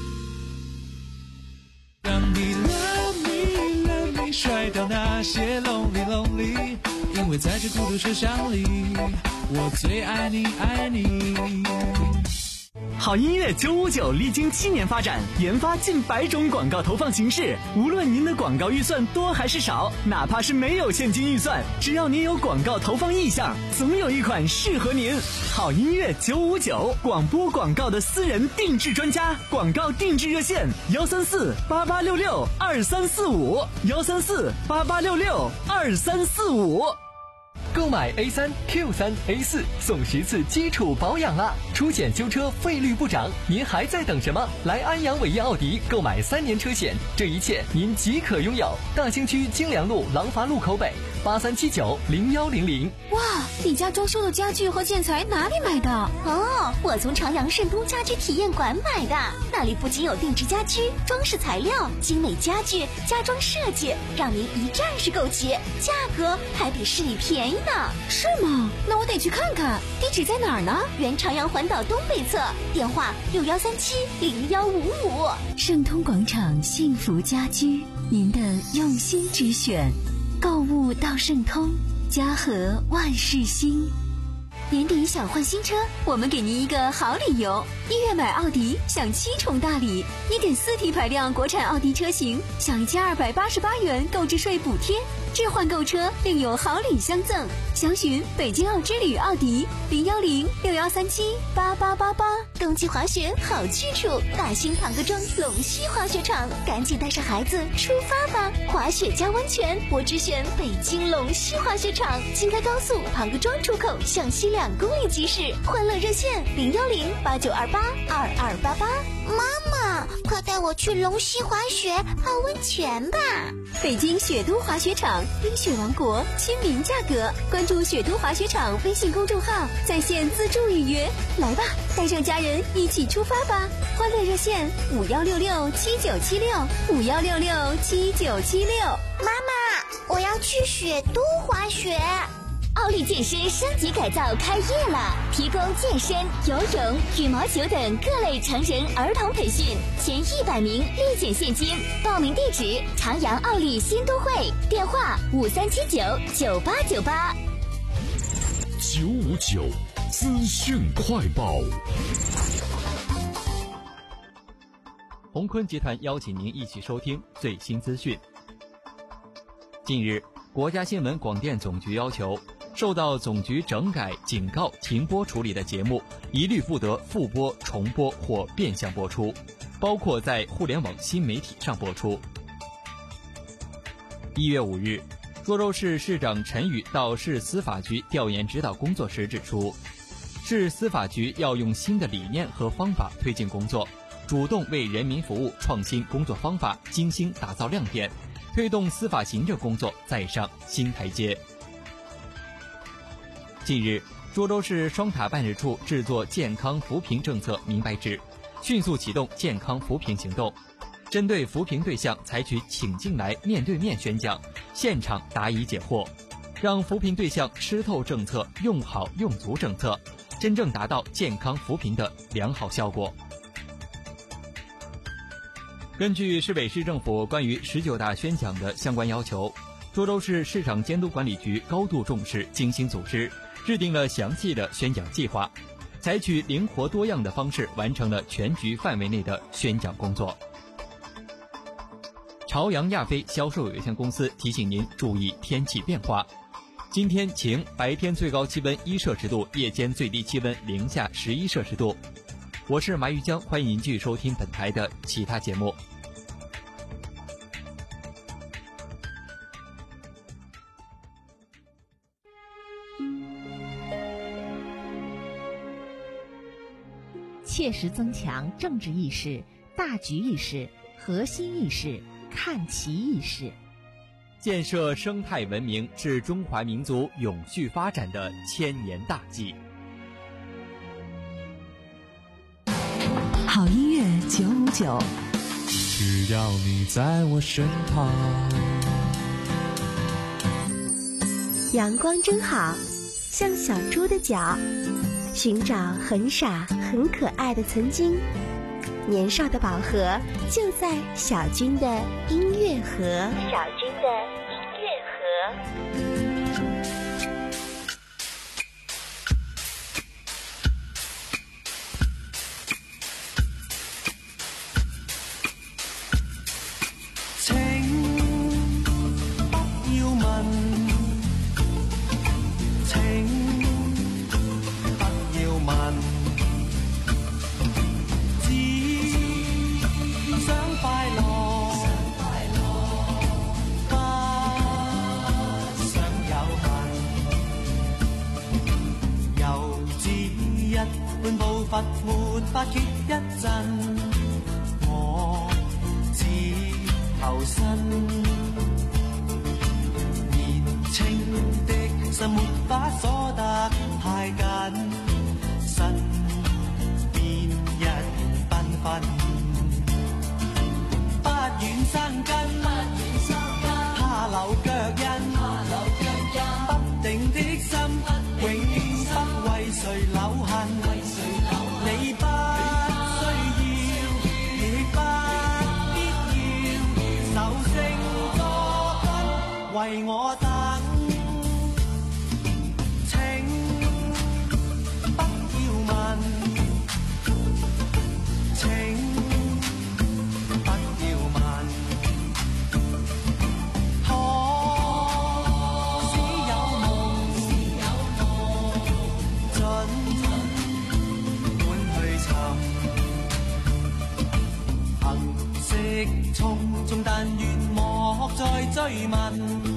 让你 love me love me 甩掉那些 lonely lonely， 因为在这孤独车厢里，我最爱你爱你。 好音乐九五九历经七年发展，研发近百种广告投放形式。无论您的广告预算多还是少，哪怕是没有现金预算，只要您有广告投放意向，总有一款适合您。好音乐九五九，广播广告的私人定制专家，广告定制热线：幺三四八八六六二三四五，幺三四八八六六二三四五。 购买 A 三 Q 三 A 四送十次基础保养啦！出险修车费率不涨，您还在等什么？来安阳伟业奥迪购买三年车险，这一切您即可拥有。大兴区金良路廊坊路口北， 八三七九零幺零零。 哇，你家装修的家具和建材哪里买的？ 哦，我从朝阳盛东家居体验馆买的，那里不仅有定制家居、装饰材料、精美家具、家装设计，让您一站式购齐，价格还比市里便宜呢。 是吗？那我得去看看，地址在哪儿呢？ 原朝阳环岛东北侧，电话六幺三七零幺五五。 盛通广场幸福家居，您的用心之选，购物到盛通，家和万事兴。 年底想换新车，我们给您一个好理由。一月买奥迪享七重大礼，一点四 T 排量国产奥迪车型享一千二百八十八元购置税补贴，置换购车另有好礼相赠。详询北京奥之旅奥迪零幺零六幺三七八八八八。 冬季滑雪好去处，大兴唐各庄龙溪滑雪场，赶紧带上孩子出发吧！滑雪加温泉，我只选北京龙溪滑雪场，京开高速唐各庄出口向西两公里即驶，欢乐热线零幺零八九二八二二八八。 妈妈，快带我去龙溪滑雪泡温泉吧！ 北京雪都滑雪场，冰雪王国，亲民价格。关注雪都滑雪场微信公众号，在线自助预约。来吧，带上家人一起出发吧！欢乐热线五幺六六七九七六五幺六六七九七六。 妈妈，我要去雪都滑雪。 奥利健身升级改造开业了，提供健身、游泳、羽毛球等各类成人儿童培训，前一百名立减现金。报名地址：朝阳奥利新都会，电话五三七九九八九八。 九五九资讯快报。 鸿坤集团邀请您一起收听最新资讯。近日，国家新闻广电总局要求，受到总局整改、警告、停播处理的节目，一律不得复播、重播或变相播出，包括在互联网新媒体上播出。一月五日，涿州市市长陈宇到市司法局调研指导工作时指出，市司法局要用新的理念和方法推进工作，主动为人民服务，创新工作方法，精心打造亮点，推动司法行政工作再上新台阶。近日，涿州市双塔办事处制作健康扶贫政策明白纸，迅速启动健康扶贫行动，针对扶贫对象采取请进来面对面宣讲，现场答疑解惑，让扶贫对象吃透政策，用好用足政策，真正达到健康扶贫的良好效果。根据市委市政府关于十九大宣讲的相关要求，涿州市市场监督管理局高度重视，精心组织，制定了详细的宣讲计划，采取灵活多样的方式完成了全局范围内的宣讲工作。朝阳亚飞销售有限公司提醒您注意天气变化。今天晴，白天最高气温一摄氏度，夜间最低气温零下十一摄氏度。我是麻玉江，欢迎您继续收听本台的其他节目。 切实增强政治意识、大局意识、核心意识、看齐意识， 建设生态文明是中华民族永续发展的千年大计。 好音乐九五九， 只要你在我身旁。 阳光真好，像小猪的脚，寻找很傻很可爱的曾经，年少的宝盒就在小军的音乐盒。小军的音乐盒。 沒法歇一陣，我只投身，年情的心沒法鎖得太緊，身邊一繽紛，不願生根，怕留腳印，不定的心永不為誰留痕，你不需要，亦不必要，手聲作賓為我等。匆匆但願莫再追問，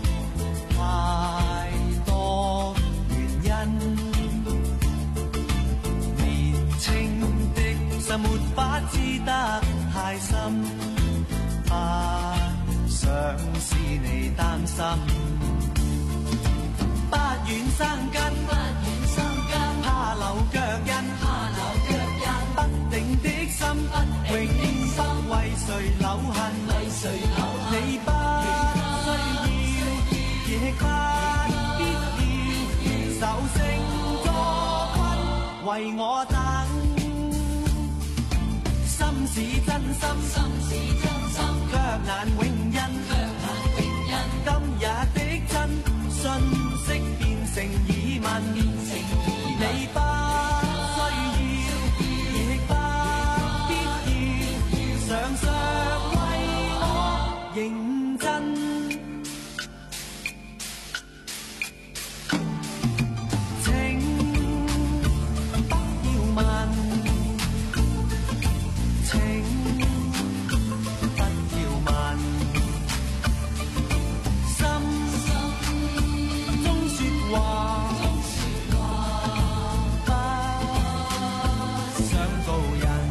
太多原因，年輕的心沒法知得太深，不想使你擔心，不願生根，怕留腳印，不定的心永不為誰留痕，你不需要，亦不必要，手聲作賓為我等，心是真心，腳難永印，今日的真訊息變成疑問，你不認真，請不要問，請不要問，心中說話不想告人。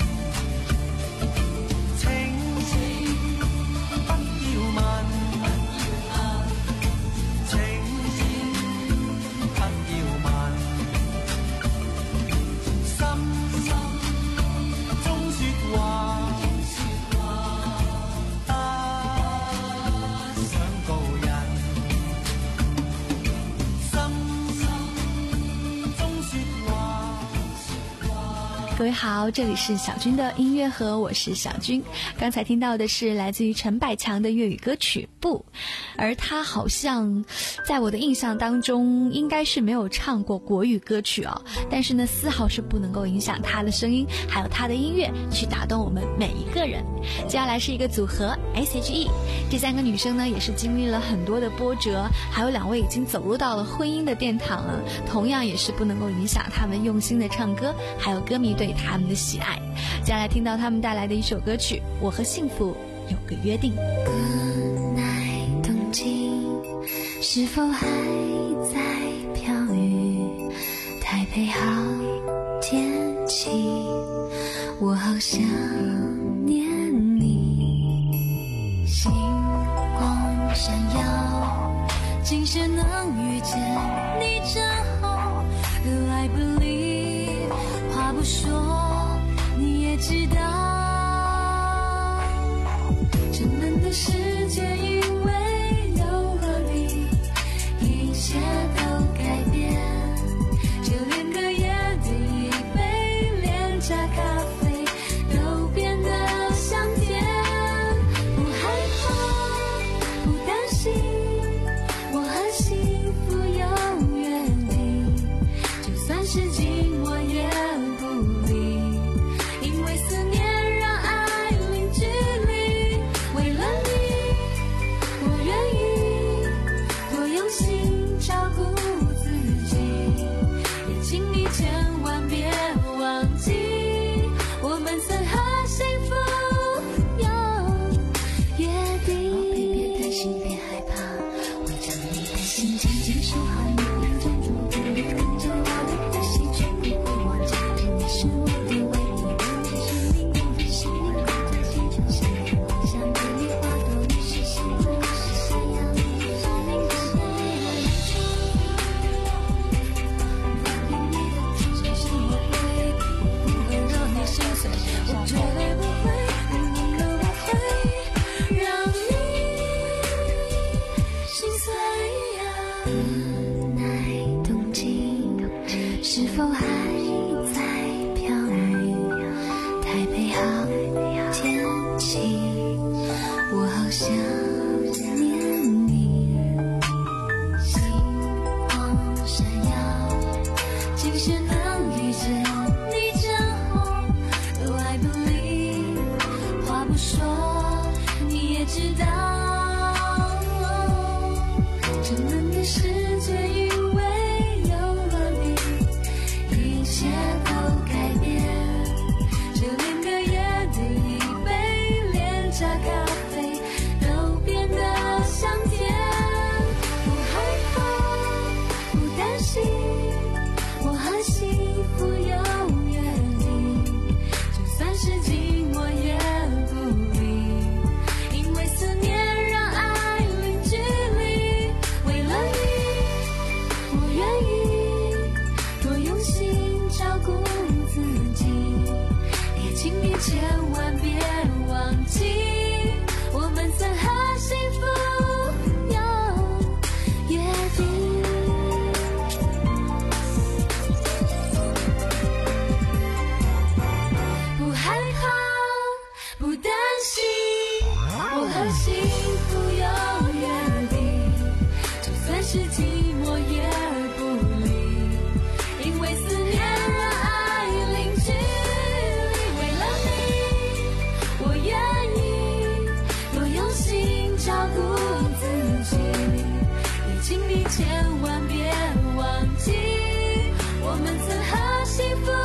各位好，这里是小军的音乐盒，我是小军。刚才听到的是来自于陈百强的粤语歌曲《不》，而他好像在我的印象当中应该是没有唱过国语歌曲哦，但是呢丝毫是不能够影响他的声音还有他的音乐去打动我们每一个人。接下来是一个组合 S H E， 这三个女生呢也是经历了很多的波折，还有两位已经走入到了婚姻的殿堂了，同样也是不能够影响他们用心的唱歌还有歌迷对他们的喜爱。接下来听到他们带来的一首歌曲《我和幸福有个约定》。 隔奈东京是否还在飘雨？台北好天气，我好想念你。星光闪耀，今生能遇见你真好。Girl, I believe， 话不说你也知道，真正的世界因为有了你，一切都改变，就连隔夜的一杯廉价咖啡都变得香甜。不害怕，不担心，我和幸福有约定，就算是寂寞也不离，因为思念让爱零距离，为了你想念你，星光闪耀，竟是能遇见你真好，都爱不理，话不说，你也知道，这难的世界因为有了你，一切都改变，就连隔夜的一杯廉价咖啡都变得香甜。不害怕，不担心，我和幸福有约定，就算是寂寞也不离，因为思念让爱零距离。为了你，我愿意多用心照顾自己，也请你千万别忘记，我们曾和幸福有约定。不害怕，不担心，我和幸福有约定，就算是寂寞也不离，因为思念让爱零距离。为了你，我愿意多用心照顾自己，也请你千万别忘记，我们曾和幸福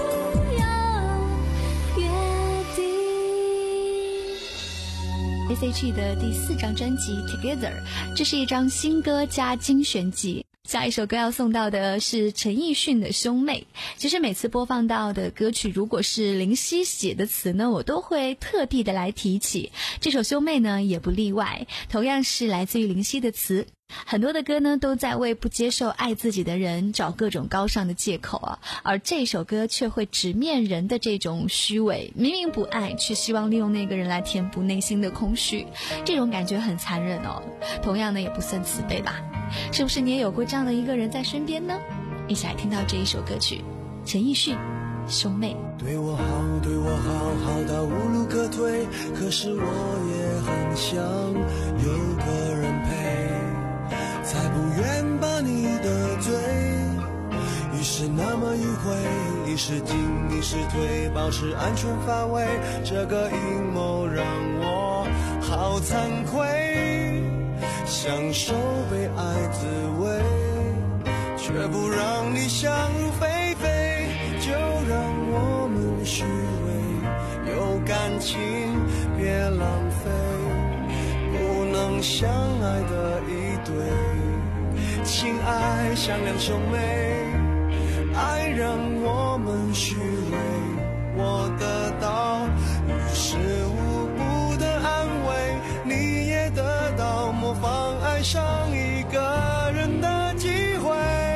有约定。 S H E 的第四张专辑 Together， 这是一张新歌加精选集。下一首歌要送到的是陈奕迅的兄妹。其实每次播放到的歌曲，如果是林夕写的词呢，我都会特地的来提起，这首兄妹呢也不例外，同样是来自于林夕的词。很多的歌呢都在为不接受爱自己的人找各种高尚的借口啊，而这首歌却会直面人的这种虚伪，明明不爱，却希望利用那个人来填补内心的空虚，这种感觉很残忍哦。同样呢也不算慈悲吧，是不是你也有过这样的一个人在身边呢？一起来听到这一首歌曲，陈奕迅兄妹。 对我好，对我好，好到无路可退，可是我也很想有个人陪，才不愿把你得罪。于是那么迂回，一时进一时退，保持安全范围，这个阴谋让我好惭愧，享受被爱滋味，却不让你想入非非，就让我们虚伪，有感情别浪费，不能相爱的一对，情爱像两兄妹，爱让我们虚伪，我得到于事无补的安慰，你也得到模仿爱上一个人的机会，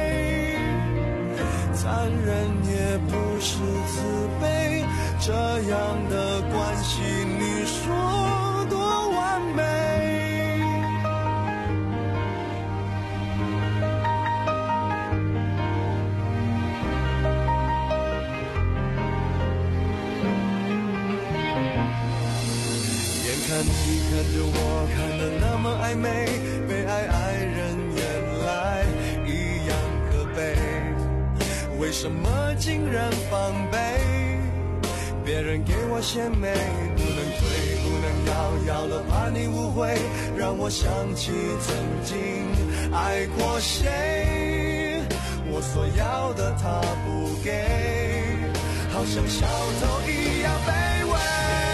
残忍也不是慈悲，这样的关系你说多完美。看你看着我看得那么暧昧，被爱爱人原来一样可悲，为什么竟然防备？别人给我鲜美，不能退不能要，要了怕你误会，让我想起曾经爱过谁，我所要的他不给，好像小偷一样卑微。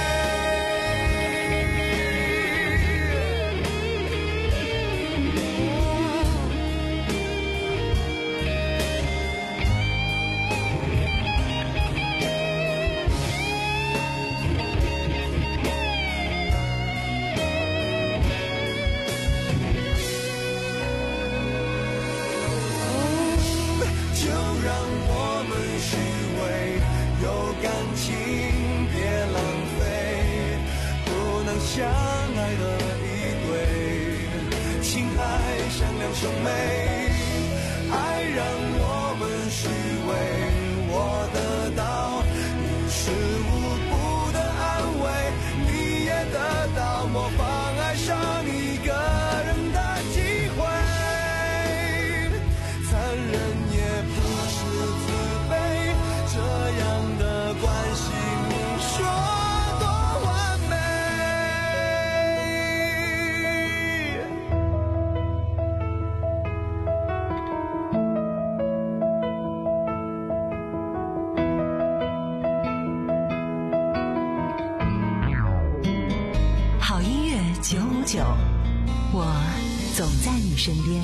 相爱的一对，情爱像两兄妹，爱让我们虚伪，我得到于事无补的安慰，你也得到模仿爱九五九，我总在你身边。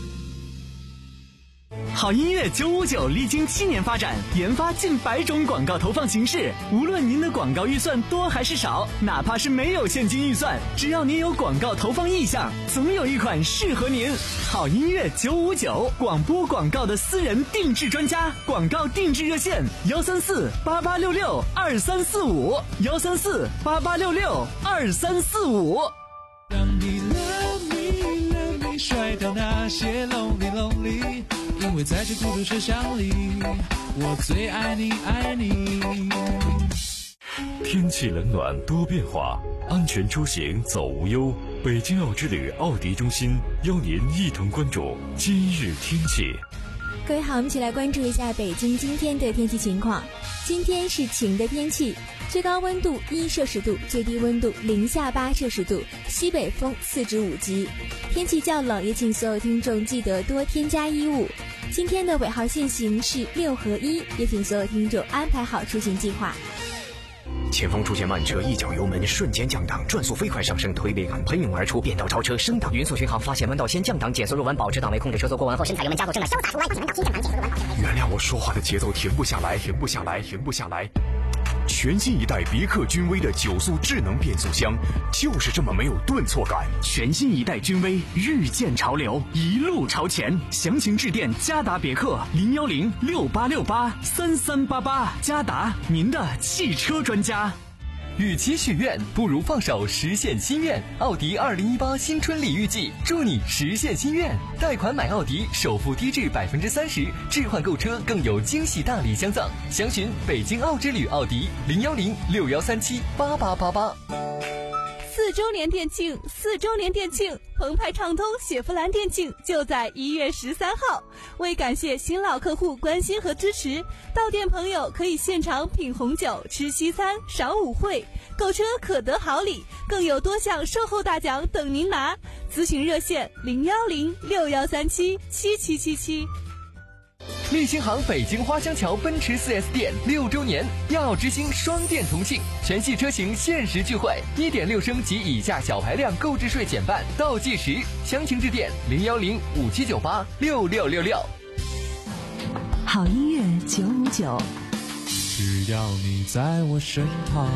好音乐九五九历经七年发展，研发近百种广告投放形式。无论您的广告预算多还是少，哪怕是没有现金预算，只要您有广告投放意向，总有一款适合您。好音乐九五九，广播广告的私人定制专家，广告定制热线：幺三四八八六六二三四五，幺三四八八六六二三四五。 让你 love me love me 甩掉那些 lonely lonely， 因为在这孤独车厢里，我最爱你爱你。 天气冷暖多变化，安全出行走无忧。北京奥之旅奥迪中心邀您一同关注今日天气。 各位好，我们一起来关注一下北京今天的天气情况。今天是晴的天气，最高温度一摄氏度，最低温度零下八摄氏度，西北风四至五级。天气较冷，也请所有听众记得多添加衣物。今天的尾号限行是六合一，也请所有听众安排好出行计划。 前方出现慢车，一脚油门瞬间降档，转速飞快上升，推背感喷涌而出，变道超车升档，匀速巡航，发现弯道先降档，减速入弯，保持档位，控制车速过弯后，深踩油门加速，正的潇洒出弯，发现弯道先降档，减速入弯，保持档位。 原谅我说话的节奏停不下来，停不下来，停不下来。全新一代别克君威的九速智能变速箱，就是这么没有顿挫感。 全新一代君威，日渐潮流，一路朝前。详情致电嘉达别克零幺零六八六八三三八八，嘉达，您的汽车专家。 与其许愿，不如放手实现心愿。奥迪二零一八新春礼遇季，祝你实现心愿。贷款买奥迪，首付低至百分之三十，置换购车更有惊喜大礼相赠。详询北京奥之旅奥迪零幺零六幺三七八八八八。 四周年店庆，四周年店庆，澎湃畅通雪佛兰店庆就在一月十三号。为感谢新老客户关心和支持，到店朋友可以现场品红酒、吃西餐、赏舞会，购车可得好礼，更有多项售后大奖等您拿。咨询热线零幺零六幺三七七七七七。 立新行北京花乡桥奔驰 四 S 店六周年，亚奥之星双店同庆，全系车型限时钜惠， 一点六 升及以下小排量购置税减半，倒计时。详情致电零幺零五七九八六六六六。 好音乐九五九， 只要你在我身旁。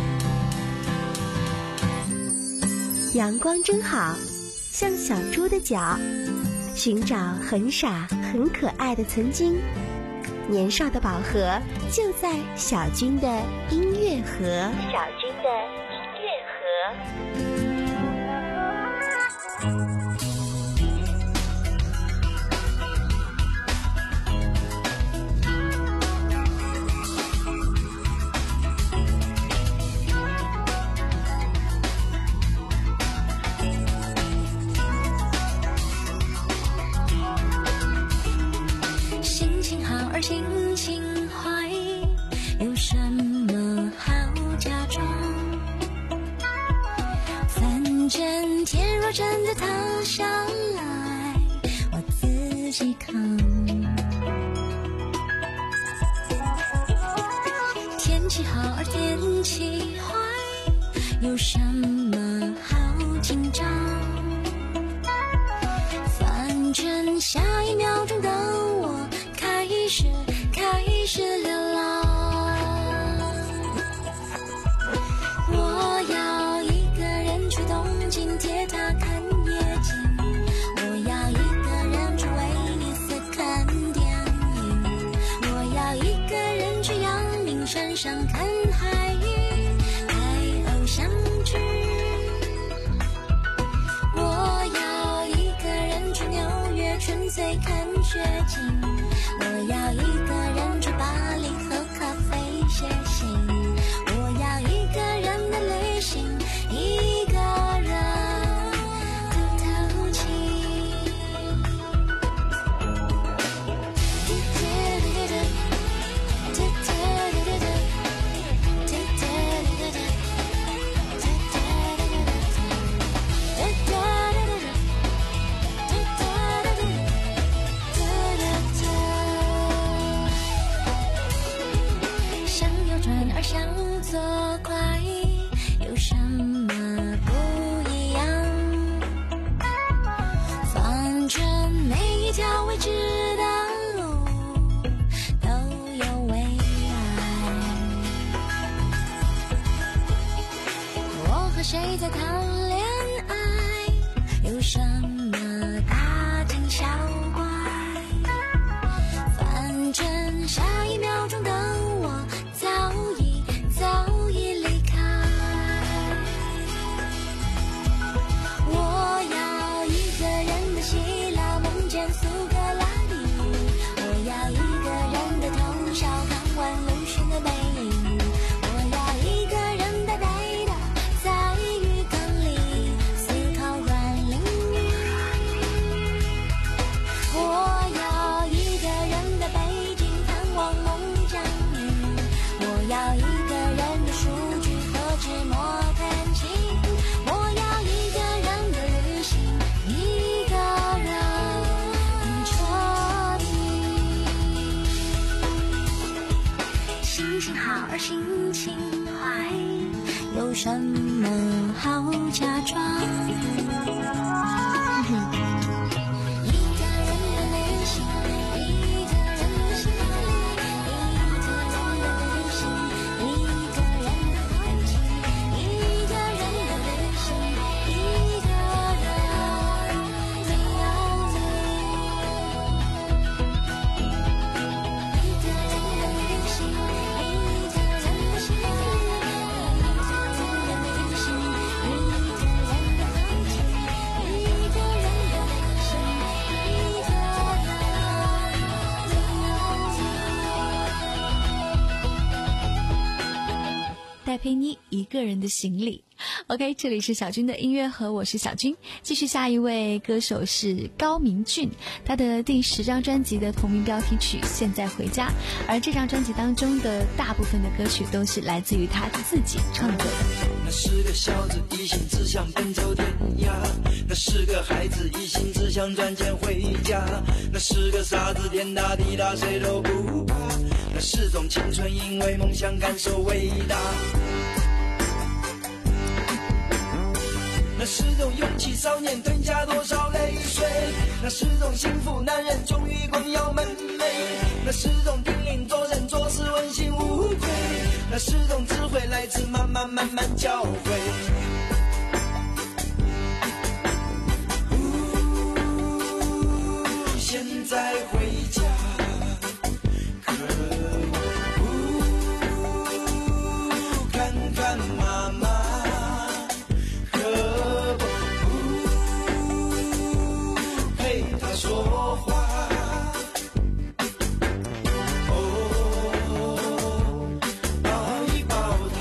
阳光真好，像小猪的脚，寻找很傻很可爱的曾经，年少的宝盒就在小军的音乐盒。小军的音乐盒。 心情坏，有什么好假装？反正天若真的塌下来，我自己扛。天气好而天气坏，有什么好紧张？反正下一秒钟的我开始开始流浪，我要一个人去东京铁塔看夜景，我要一个人去威尼斯看电影，我要一个人去阳明山上看海鱼拍偶像剧，我要一个人去纽约纯粹看雪景，我要一个人去巴黎喝咖啡写信，我要一个人的旅行，一个人的透气。 什么好假装。 带陪你一个人的行李。 OK， 这里是小军的音乐盒，我是小军。继续下一位歌手是高明骏，他的第十张专辑的同名标题曲《现在回家》，而这张专辑当中的大部分的歌曲都是来自于他自己创作的。 那是个小子一心只想奔走天涯，那是个孩子一心只想赚钱回家，那是个傻子天大地大谁都不怕，那是种青春因为梦想感受伟大，那是种勇气少年吞下多少泪水，那是种幸福男人终于光耀门楣，那是种叮咛做人做事问心无愧，那是种智慧来自慢慢慢慢教诲。现在回家可我看看妈妈，可不陪她说话，哦，抱一抱她。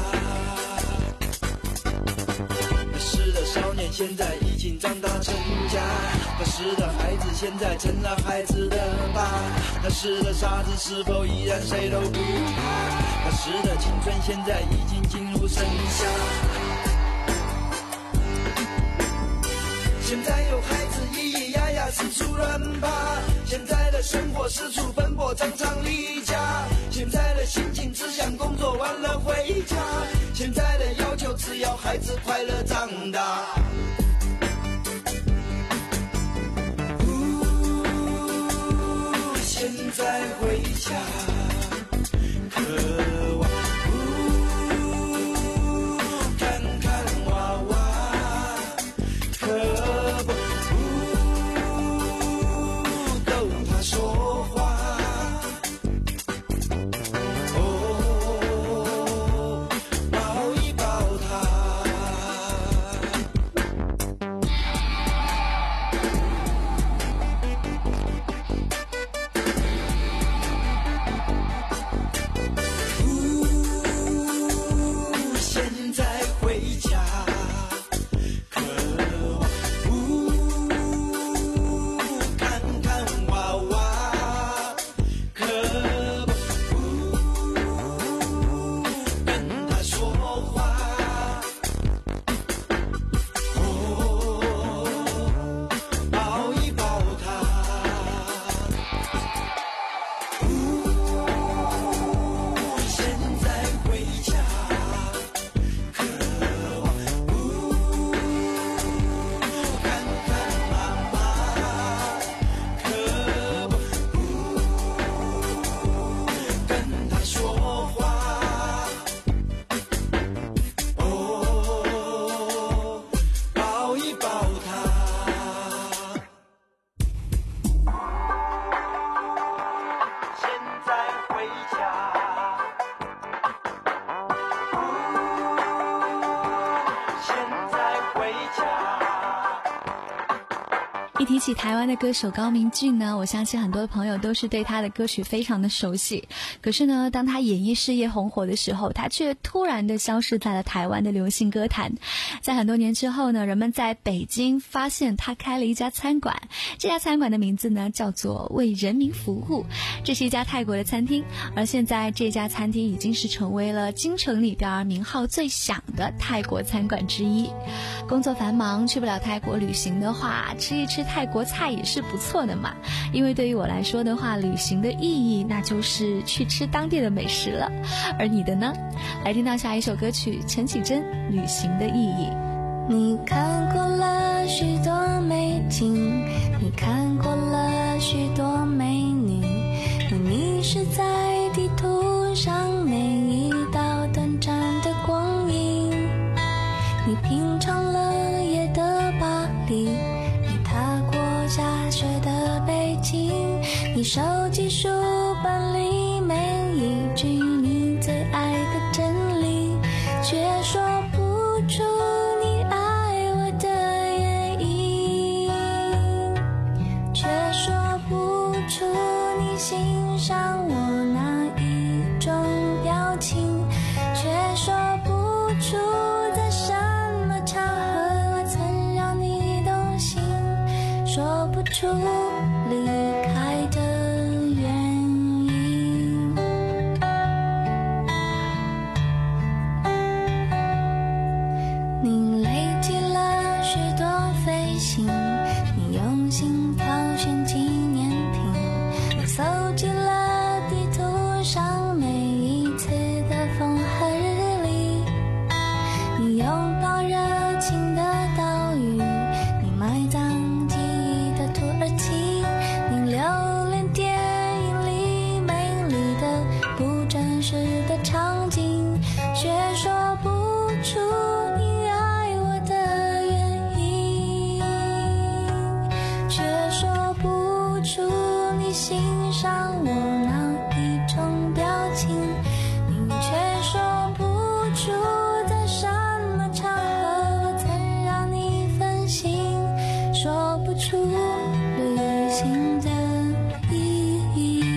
那时的少年现在已经长大成家，那时的孩子现在成了孩子的爸，那时的傻子是否依然谁都不怕，那时的青春现在已经进入盛夏。现在有孩子咿咿呀呀四处乱爬，现在的生活四处奔波常常离家，现在的心情只想工作完了回家，现在的要求只要孩子快乐长大。现在回家可望看看娃娃，可不逗他说话，哦，抱一抱他。现在回家可望看看娃娃，可不跟他说话，哦，抱一抱他。现在回家可望看看妈妈，可不跟他说话，哦，抱一抱他。现在回家现在回家。 一提起台湾的歌手高明骏呢，我相信很多的朋友都是对他的歌曲非常的熟悉。可是呢，当他演艺事业红火的时候，他却突然的消失在了台湾的流行歌坛。在很多年之后呢，人们在北京发现他开了一家餐馆，这家餐馆的名字呢叫做为人民服务，这是一家泰国的餐厅，而现在这家餐厅已经是成为了京城里边名号最响的泰国餐馆之一。工作繁忙去不了泰国旅行的话，吃一吃泰泰国菜也是不错的嘛。因为对于我来说的话，旅行的意义那就是去吃当地的美食了。而你的呢？来听到下一首歌曲，陈绮贞《旅行的意义》。 你看过了许多美景，你看过了许多美女，你是在地图上每一道短暂的光影。你品尝了夜的巴黎，你踏过下雪的北京，你收集书本里每一句你最爱的真理，却说不出你爱我的原因，却说不出你欣赏我哪一种表情，却说不出在什么场合我曾让你动心，说不出离开的原因。你累积了许多飞行，你用心挑选纪念品，你搜集了地图上每一次的风和日丽，你拥抱热情的岛屿，你埋葬记忆的土耳其，你留恋电影里美丽的不真实的场景，却说不出你爱我的原因，却说不出你欣赏我哪一种表情，你却说不出在什么场合我曾让你分心，说不出旅行的意义。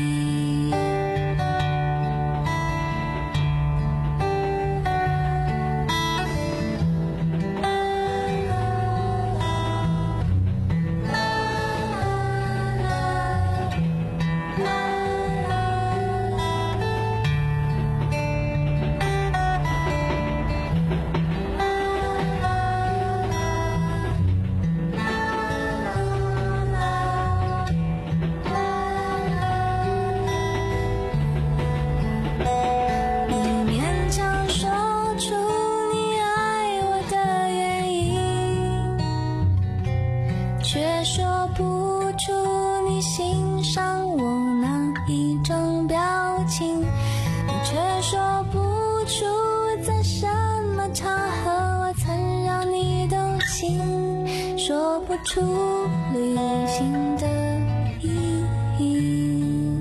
你勉强说出你爱我的原因，却说不出你欣赏我哪一种表情，你却说不出在什么场合我曾让你动心，说不出旅行的意义，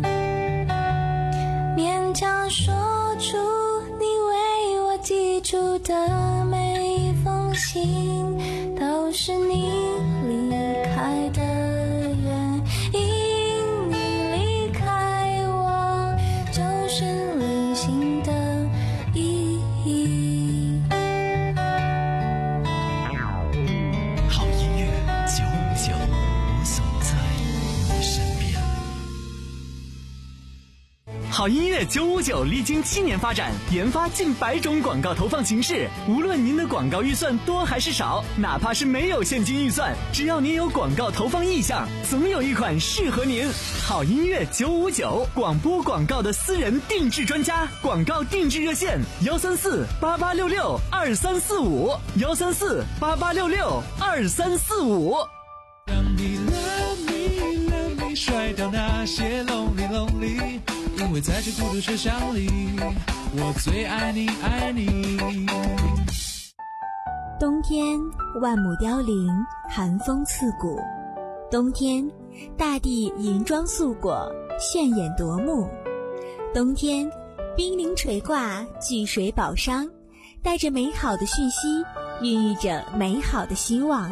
勉强说出你为我寄出的每一封信，都是你离开的原因，你离开我就是旅行的意义。 好音乐九五九，我总在你身边。好音乐九五九历经七年发展，研发近百种广告投放形式。无论您的广告预算多还是少，哪怕是没有现金预算，只要您有广告投放意向，总有一款适合您。好音乐九五九，广播广告的私人定制专家，广告定制热线：幺三四八八六六二三四五，幺三四八八六六二三四五。 让你 love me love me， 甩掉那些 lonely lonely， 因为在这孤独车厢里，我最爱你爱你。 冬天万亩凋零，寒风刺骨。冬天大地银装素裹，炫眼夺目。冬天冰凌垂挂，巨水宝商，带着美好的讯息，孕育着美好的希望。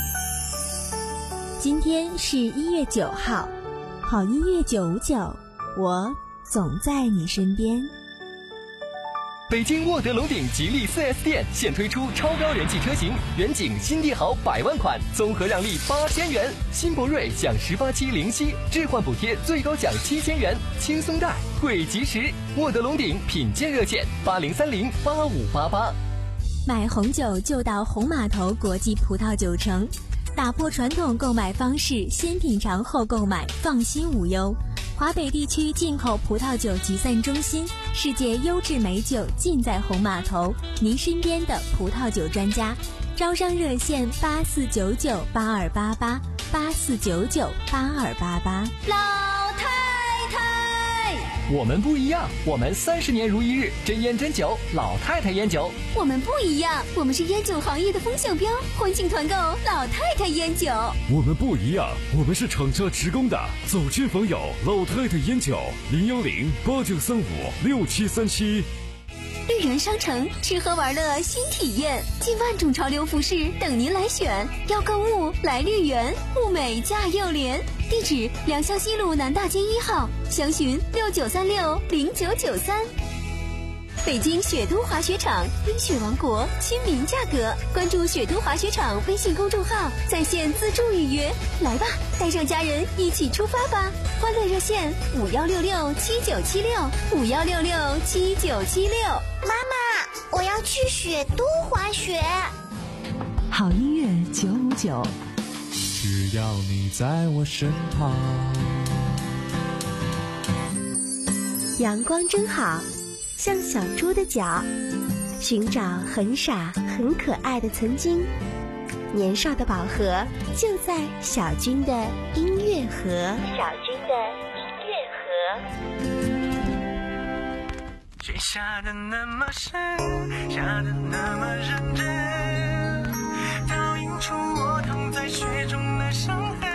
今天是一月九号，好音乐九五九，我总在你身边。 北京沃德龙鼎吉利 四 S 店现推出超高人气车型，远景新帝豪百万款，综合让利八千元；新博瑞享十八期零息，置换补贴最高享七千元，轻松贷，惠及时。沃德龙鼎品鉴热线：八零三零八五八八。 买红酒就到红码头国际葡萄酒城， 打破传统购买方式，先品尝后购买，放心无忧。华北地区进口葡萄酒集散中心，世界优质美酒尽在红码头，您身边的葡萄酒专家。招商热线八四九九八二八八八四九九八二八八。 老太太， 我们不一样，我们三十年如一日，真烟真酒，老太太烟酒。 我们不一样，我们是烟酒行业的风向标，欢庆团购老太太烟酒。 我们不一样，我们是厂家直供的，走亲访友，老太太烟酒，零幺零八九三五六七三七。 绿园商城，吃喝玩乐新体验，近万种潮流服饰等您来选。要购物来绿园，物美价又廉。地址：良乡西路南大街一号，详询六九三六零九九三。北京雪都滑雪场，冰雪王国，亲民价格。关注雪都滑雪场微信公众号，在线自助预约。来吧，带上家人一起出发吧！欢乐热线五幺六六七九七六五幺六六七九七六。 妈妈，我要去雪都滑雪。 好音乐九五九， 只要你在我身旁。 阳光真好，像小猪的脚，寻找很傻很可爱的曾经。年少的宝盒就在小军的音乐盒。小军的音乐盒。 雪下的那么深，下的那么认真，倒映出我躺在雪中的伤痕。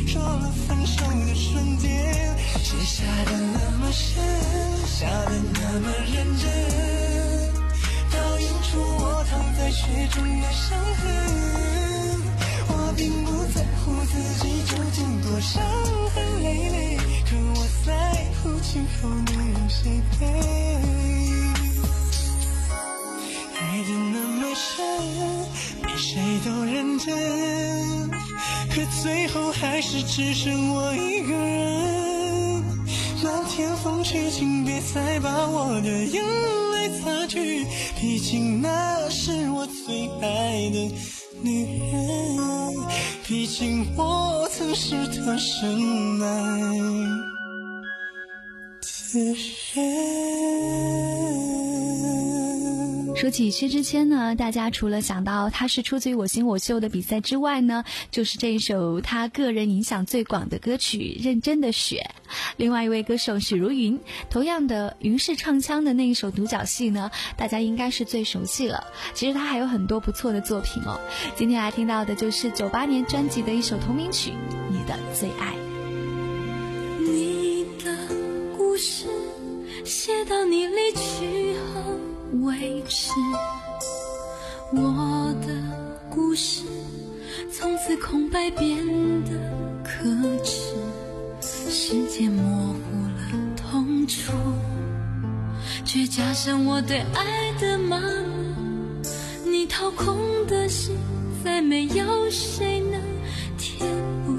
下的那么深，下的那那么认真，倒映出我躺在雪中的伤痕。我并不在乎自己究竟多伤痕累累，可我在乎今后能有谁陪。爱得那么深，比谁都认真，可最后还是只剩我一个人。漫天风去，请别再把我的眼泪擦去，毕竟那是我最爱的女人，毕竟我曾是她深爱的人。 说起薛之谦呢，大家除了想到他是出自于我行我秀的比赛之外呢，就是这一首他个人影响最广的歌曲《认真的雪》。另外一位歌手许茹芸，同样的云氏唱腔的那一首独角戏呢，大家应该是最熟悉了。其实他还有很多不错的作品哦。今天来听到的就是九八年专辑的一首同名曲《你的最爱》。 你的故事写到你离去后为止，我的故事从此空白变得可耻，世界模糊了痛楚，却加深我对爱的麻木。你掏空的心，再没有谁能填补。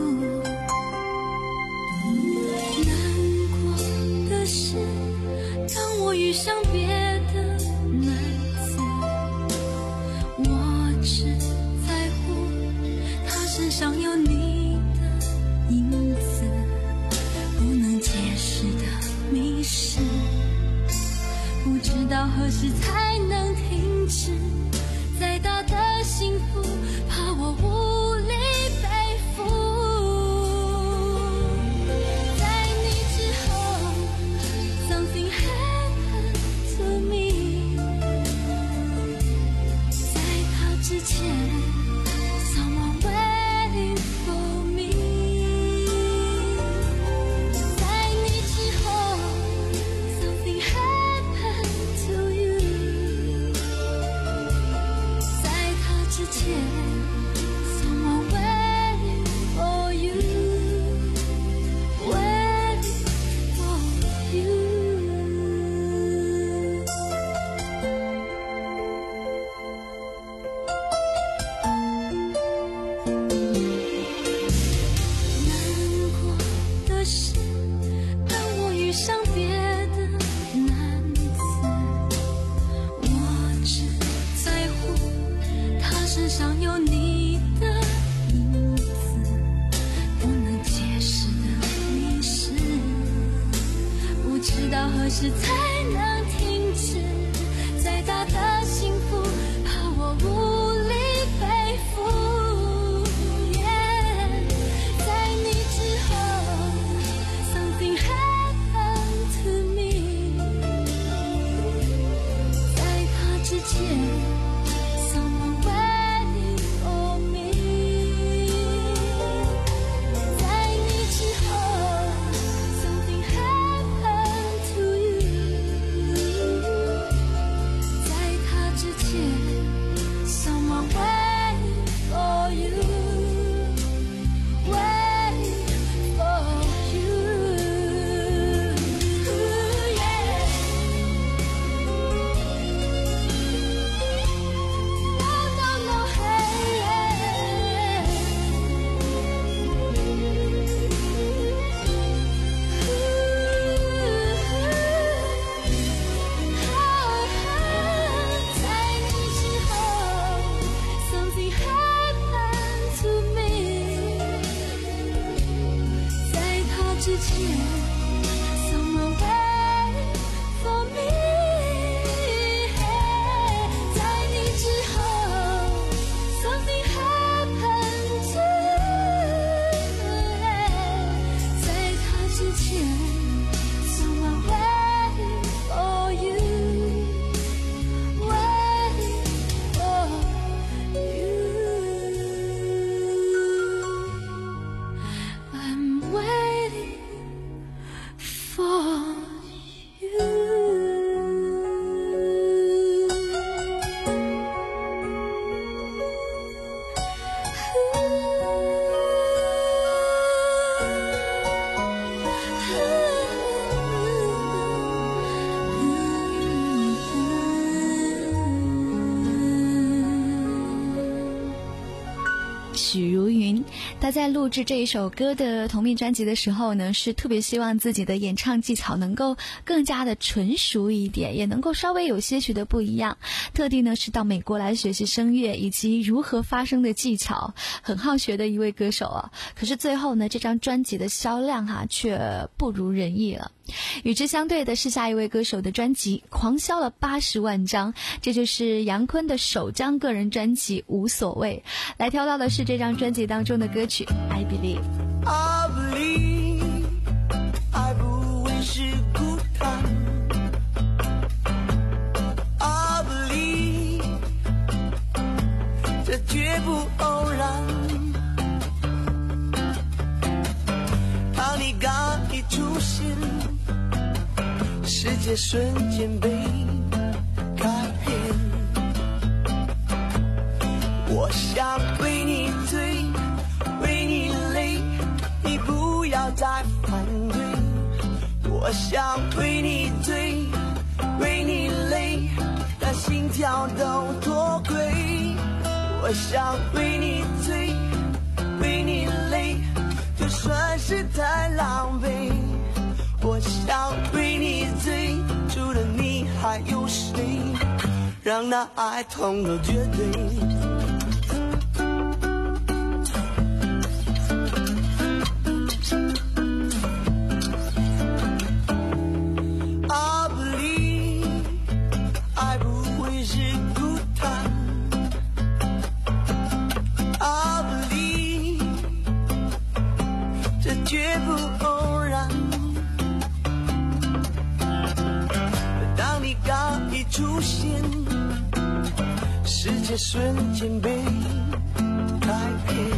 难过的是，当我遇上别的男子，我只在乎他身上有你的影子，不能解释的迷失，不知道何时才能停止。再大的幸福，怕我无力背负。在你之后 ，something happened to me。在他之前 ，someone waiting for me。在你之后 ，something happened to you。在他之前 ，someone waiting for you， waiting for you。难过的是，当我遇上别的男子，我只在乎他身上有你的影子，不能解释的迷失，不知道何时才能停止。再大的幸福，怕我无力背负。Yeah， 在你之后 ，something happened to me。在他之前 ，someone waiting for me。在你之后 ，something happened to you。在他之许茹芸。她在录制这一首歌的同名专辑的时候呢，是特别希望自己的演唱技巧能够更加的纯熟一点，也能够稍微有些许的不一样，特地呢是到美国来学习声乐以及如何发声的技巧，很好学的一位歌手啊。可是最后呢，这张专辑的销量哈、啊、却不如人意了。与之相对的是下一位歌手的专辑狂销了八十万张，这就是杨坤的首张个人专辑《无所谓》。来挑到的是这张专辑当中的歌曲 I Believe。 I believe 爱不会是孤单， I believe 这绝不偶然，当你刚一出现，世界瞬间被改变。我想为你醉，为你累，你不要再反对。我想为你醉，为你累，让心跳都脱轨。我想为你醉，为你累，就算是太狼狈。我想为你醉，除了你还有谁？让那爱痛到绝对。I believe 爱不会是孤单， I believe 这绝不偶然。当你刚一出现，世界瞬间被改变。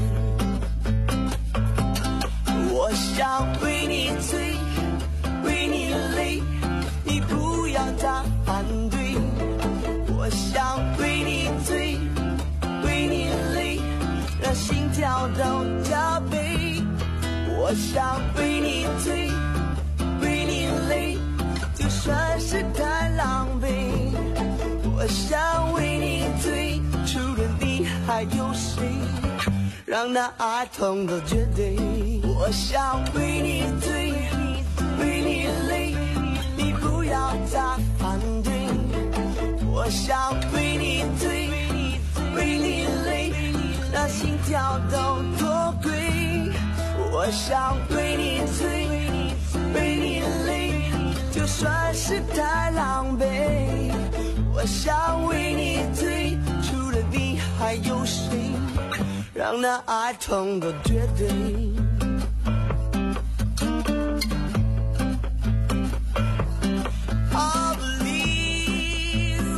我想为你醉，为你累，你不要再反对。我想为你醉，为你累，让心跳都加倍。我想为你醉，为你累，就算是太狼狈。我想为你醉，除了你还有谁？让那爱痛到绝对。我想为你醉，为你累，你不要再反对。我想为你醉，为你累，让心跳都脱轨。我想为你醉，为你累，就算是太狼狈。我想为你醉，除了你还有谁？让那爱痛到绝对。I believe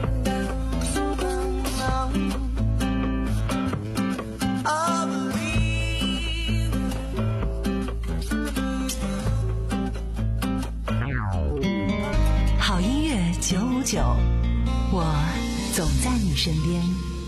好音乐九五九，我总在你身边。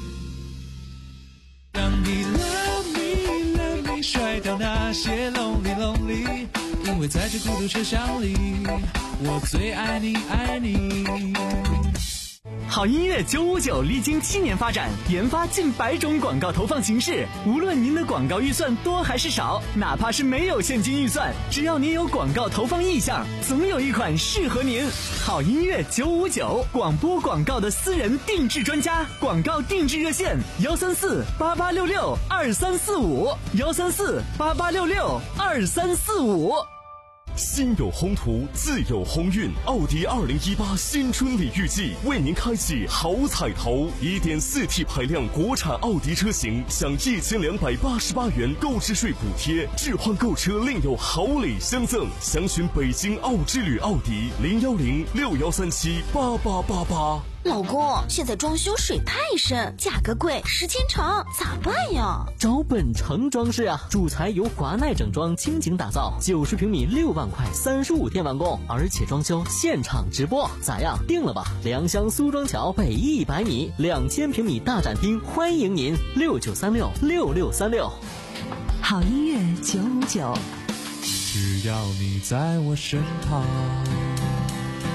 当你 love me love me 甩掉那些 lonely lonely， 因为在这孤独车厢里，我最爱你爱你。 好音乐九五九历经七年发展，研发近百种广告投放形式。无论您的广告预算多还是少，哪怕是没有现金预算，只要您有广告投放意向，总有一款适合您。好音乐九五九，广播广告的私人定制专家，广告定制热线：幺三四八八六六二三四五，幺三四八八六六二三四五。 心有宏图，自有鸿运。奥迪二零一八新春礼遇季为您开启好彩头， 一点四 T 排量国产奥迪车型享一千两百八十八元购置税补贴，置换购车另有好礼相赠。详询北京奥之旅奥迪零幺零六幺三七八八八八。 老公，现在装修水太深，价格贵，时间长，咋办呀？ 找本城装饰啊，主材由华奈整装倾情打造，九十平米六万块，三十五天完工，而且装修现场直播，咋样？定了吧？良乡苏庄桥北一百米，两千平米大展厅，欢迎您，六九三六六六三六。 好音乐九五九， 只要你在我身旁。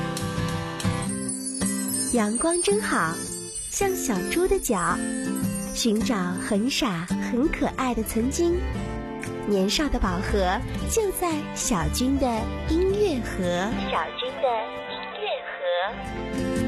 阳光真好，像小猪的脚， 寻找很傻很可爱的曾经。年少的宝盒就在小军的音乐盒。小军的音乐盒。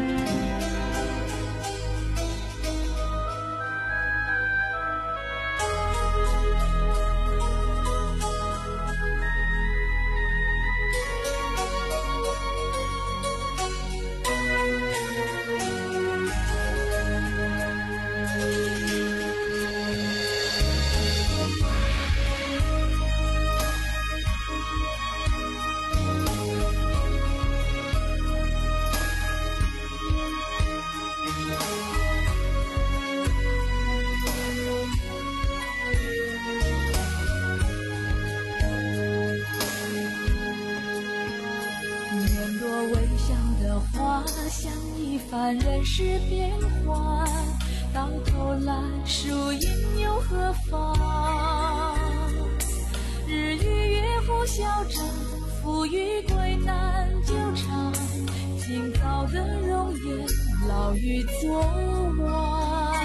像一番人世变幻，到头来输赢又何妨？日与月互消长，富与贵难久长。今早的容颜，老于昨晚。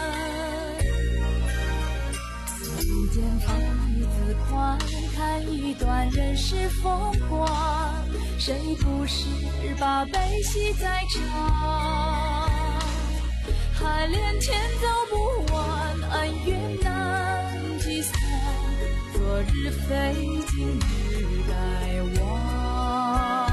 一间房一字宽，看一段人世风光。谁不是把悲喜在尝？海连天走不完，恩怨难计算。昨日非，今日该忘。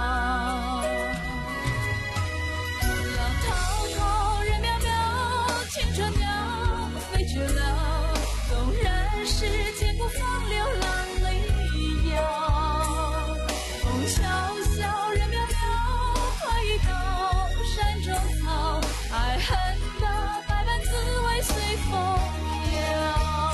浪滔滔，人渺渺，青春鸟飞去了。纵然是千古风流浪里摇。潇潇人渺渺，快意高山中草，爱恨的百般滋味随风飘。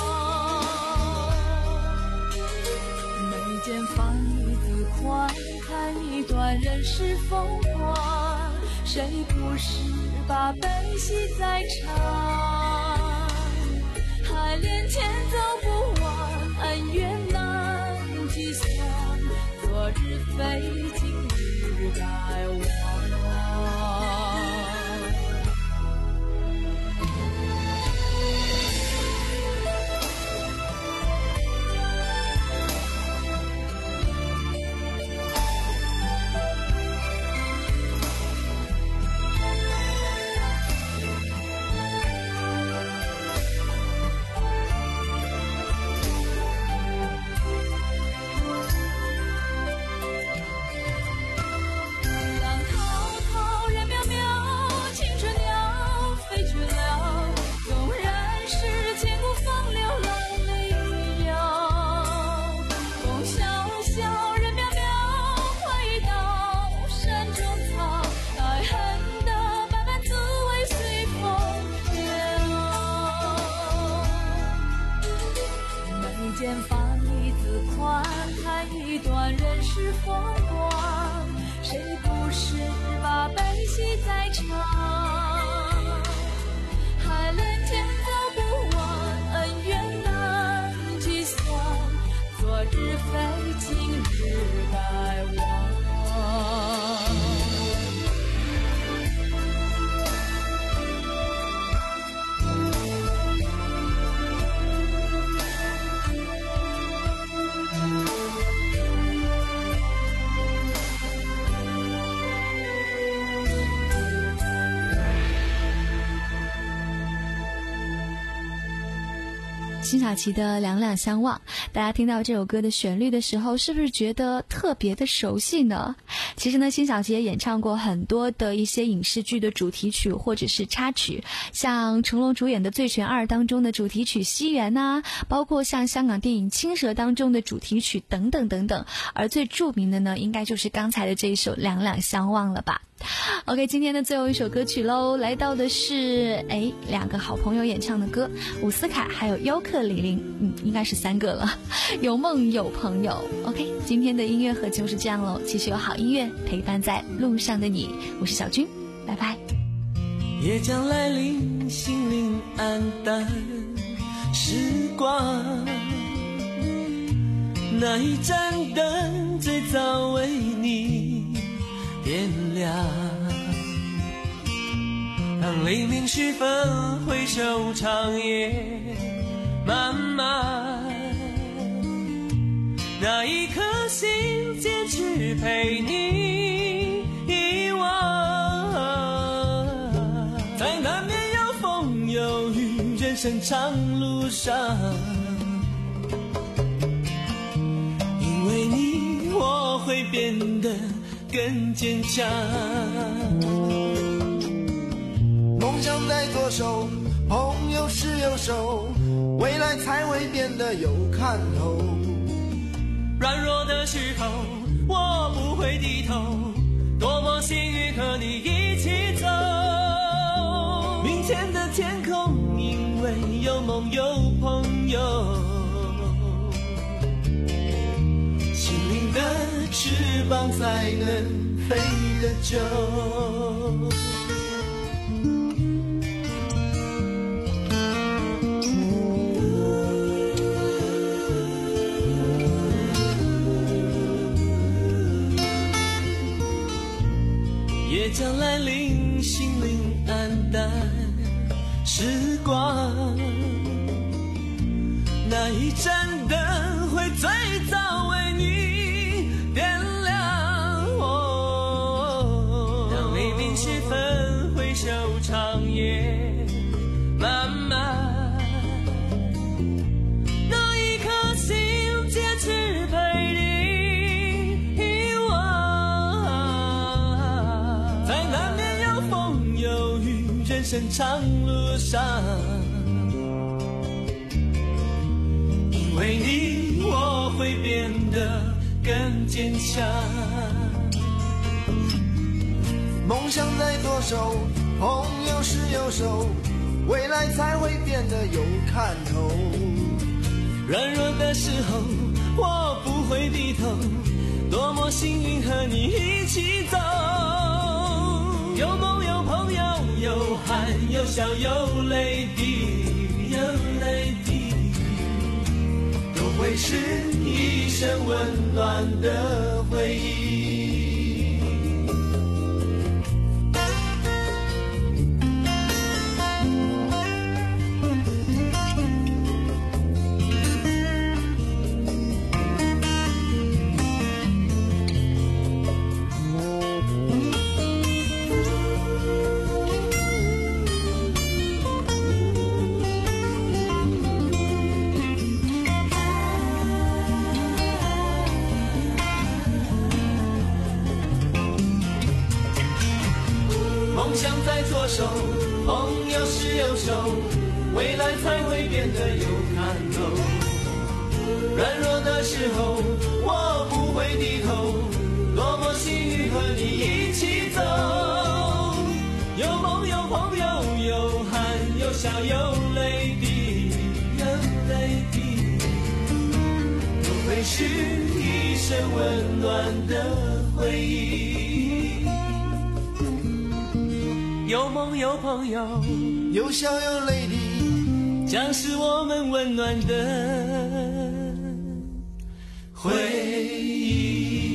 眉间放一字宽，看一段人世风光。谁不是把悲喜在尝？海连天走不完，恩怨难计算。昨日非，今日该忘。 辛晓琪的两两相望，大家听到这首歌的旋律的时候，是不是觉得特别的熟悉呢？其实呢，辛晓琪也演唱过很多的一些影视剧的主题曲或者是插曲，像成龙主演的《醉拳二》当中的主题曲《西园》呐，包括像香港电影《青蛇》当中的主题曲等等等等。而最著名的呢，应该就是刚才的这一首《两两相望》了吧。OK， 今天的最后一首歌曲喽，来到的是哎两个好朋友演唱的歌，伍思凯还有尤克里里，嗯，应该是三个了。有梦有朋友。OK， 今天的音乐盒就是这样喽，继续有好音乐陪伴在路上的你，我是小军，拜拜。 夜将来临，心灵黯淡，时光那一盏灯最早为你点亮，当当黎明时分回首长夜漫漫，那一颗心坚持陪你遗忘，在难免有风有雨人生长路上，因为你我会变得更坚强。 梦想在左手，朋友是右手，未来才会变得有看头。 软弱的时候我不会低头，多么幸运和你一起走。明天的天空因为有梦有朋友，心灵的翅膀才能飞得久。夜将来临，心灵黯淡时光，那一盏灯会最早为你点亮。哦，当黎明时分回首长夜漫漫，那一颗心坚持陪你遗忘，在难免有风有雨人生长路上，因为你我会变得更坚强。 梦想在左手，朋友是右手，未来才会变得有看头。 软弱的时候我不会低头，多么幸运和你一起走。有梦有朋友，有汗有笑有泪滴，有泪滴，都会是一生温暖的回忆。梦想在左手，朋友是右手，未来才会变得有看头。软弱的时候我不会低头，多么幸运和你一起走。有梦有朋友，有汗有笑有泪滴，有泪滴，都会是一生温暖的回忆。有梦有朋友， 有笑有泪滴， 将是我们温暖的回忆。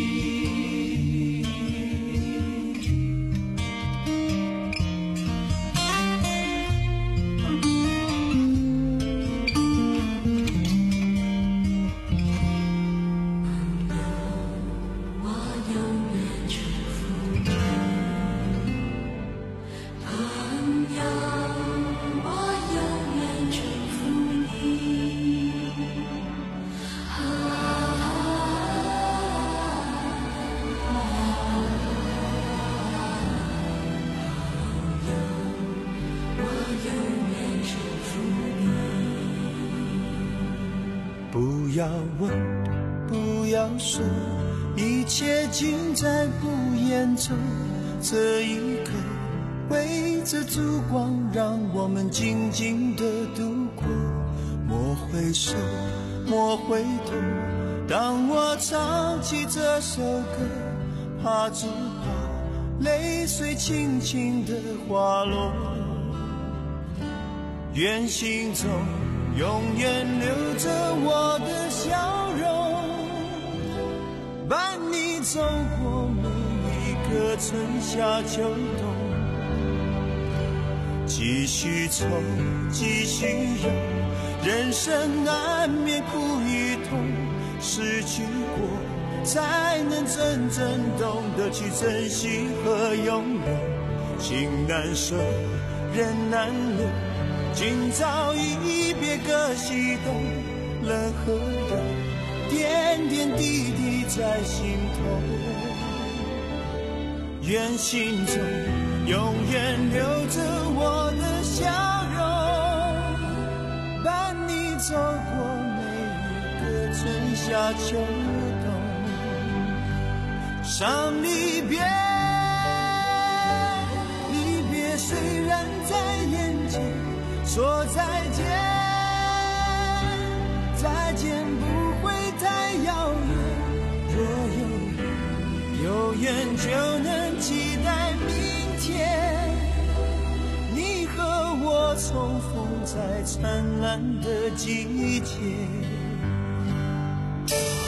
不要问，不要说，一切尽在不言中。这一刻，围着烛光，让我们静静地度过。莫回首，莫回头，当我唱起这首歌，怕只怕泪水轻轻地滑落。愿心中永远留着我的笑容，伴你走过每一个春夏秋冬。 继续走，继续游，人生难免苦与痛，失去过才能真正懂得去珍惜和拥有。情难舍，人难留，今朝一别各西东，人和人点点滴滴在心头，愿心中永远留着我的笑容，伴你走过每一个春夏秋冬。伤离别，离别虽然在眼前，说再见，再见不会太遥远。若有缘，有缘就能期待明天，你和我重逢在灿烂的季节。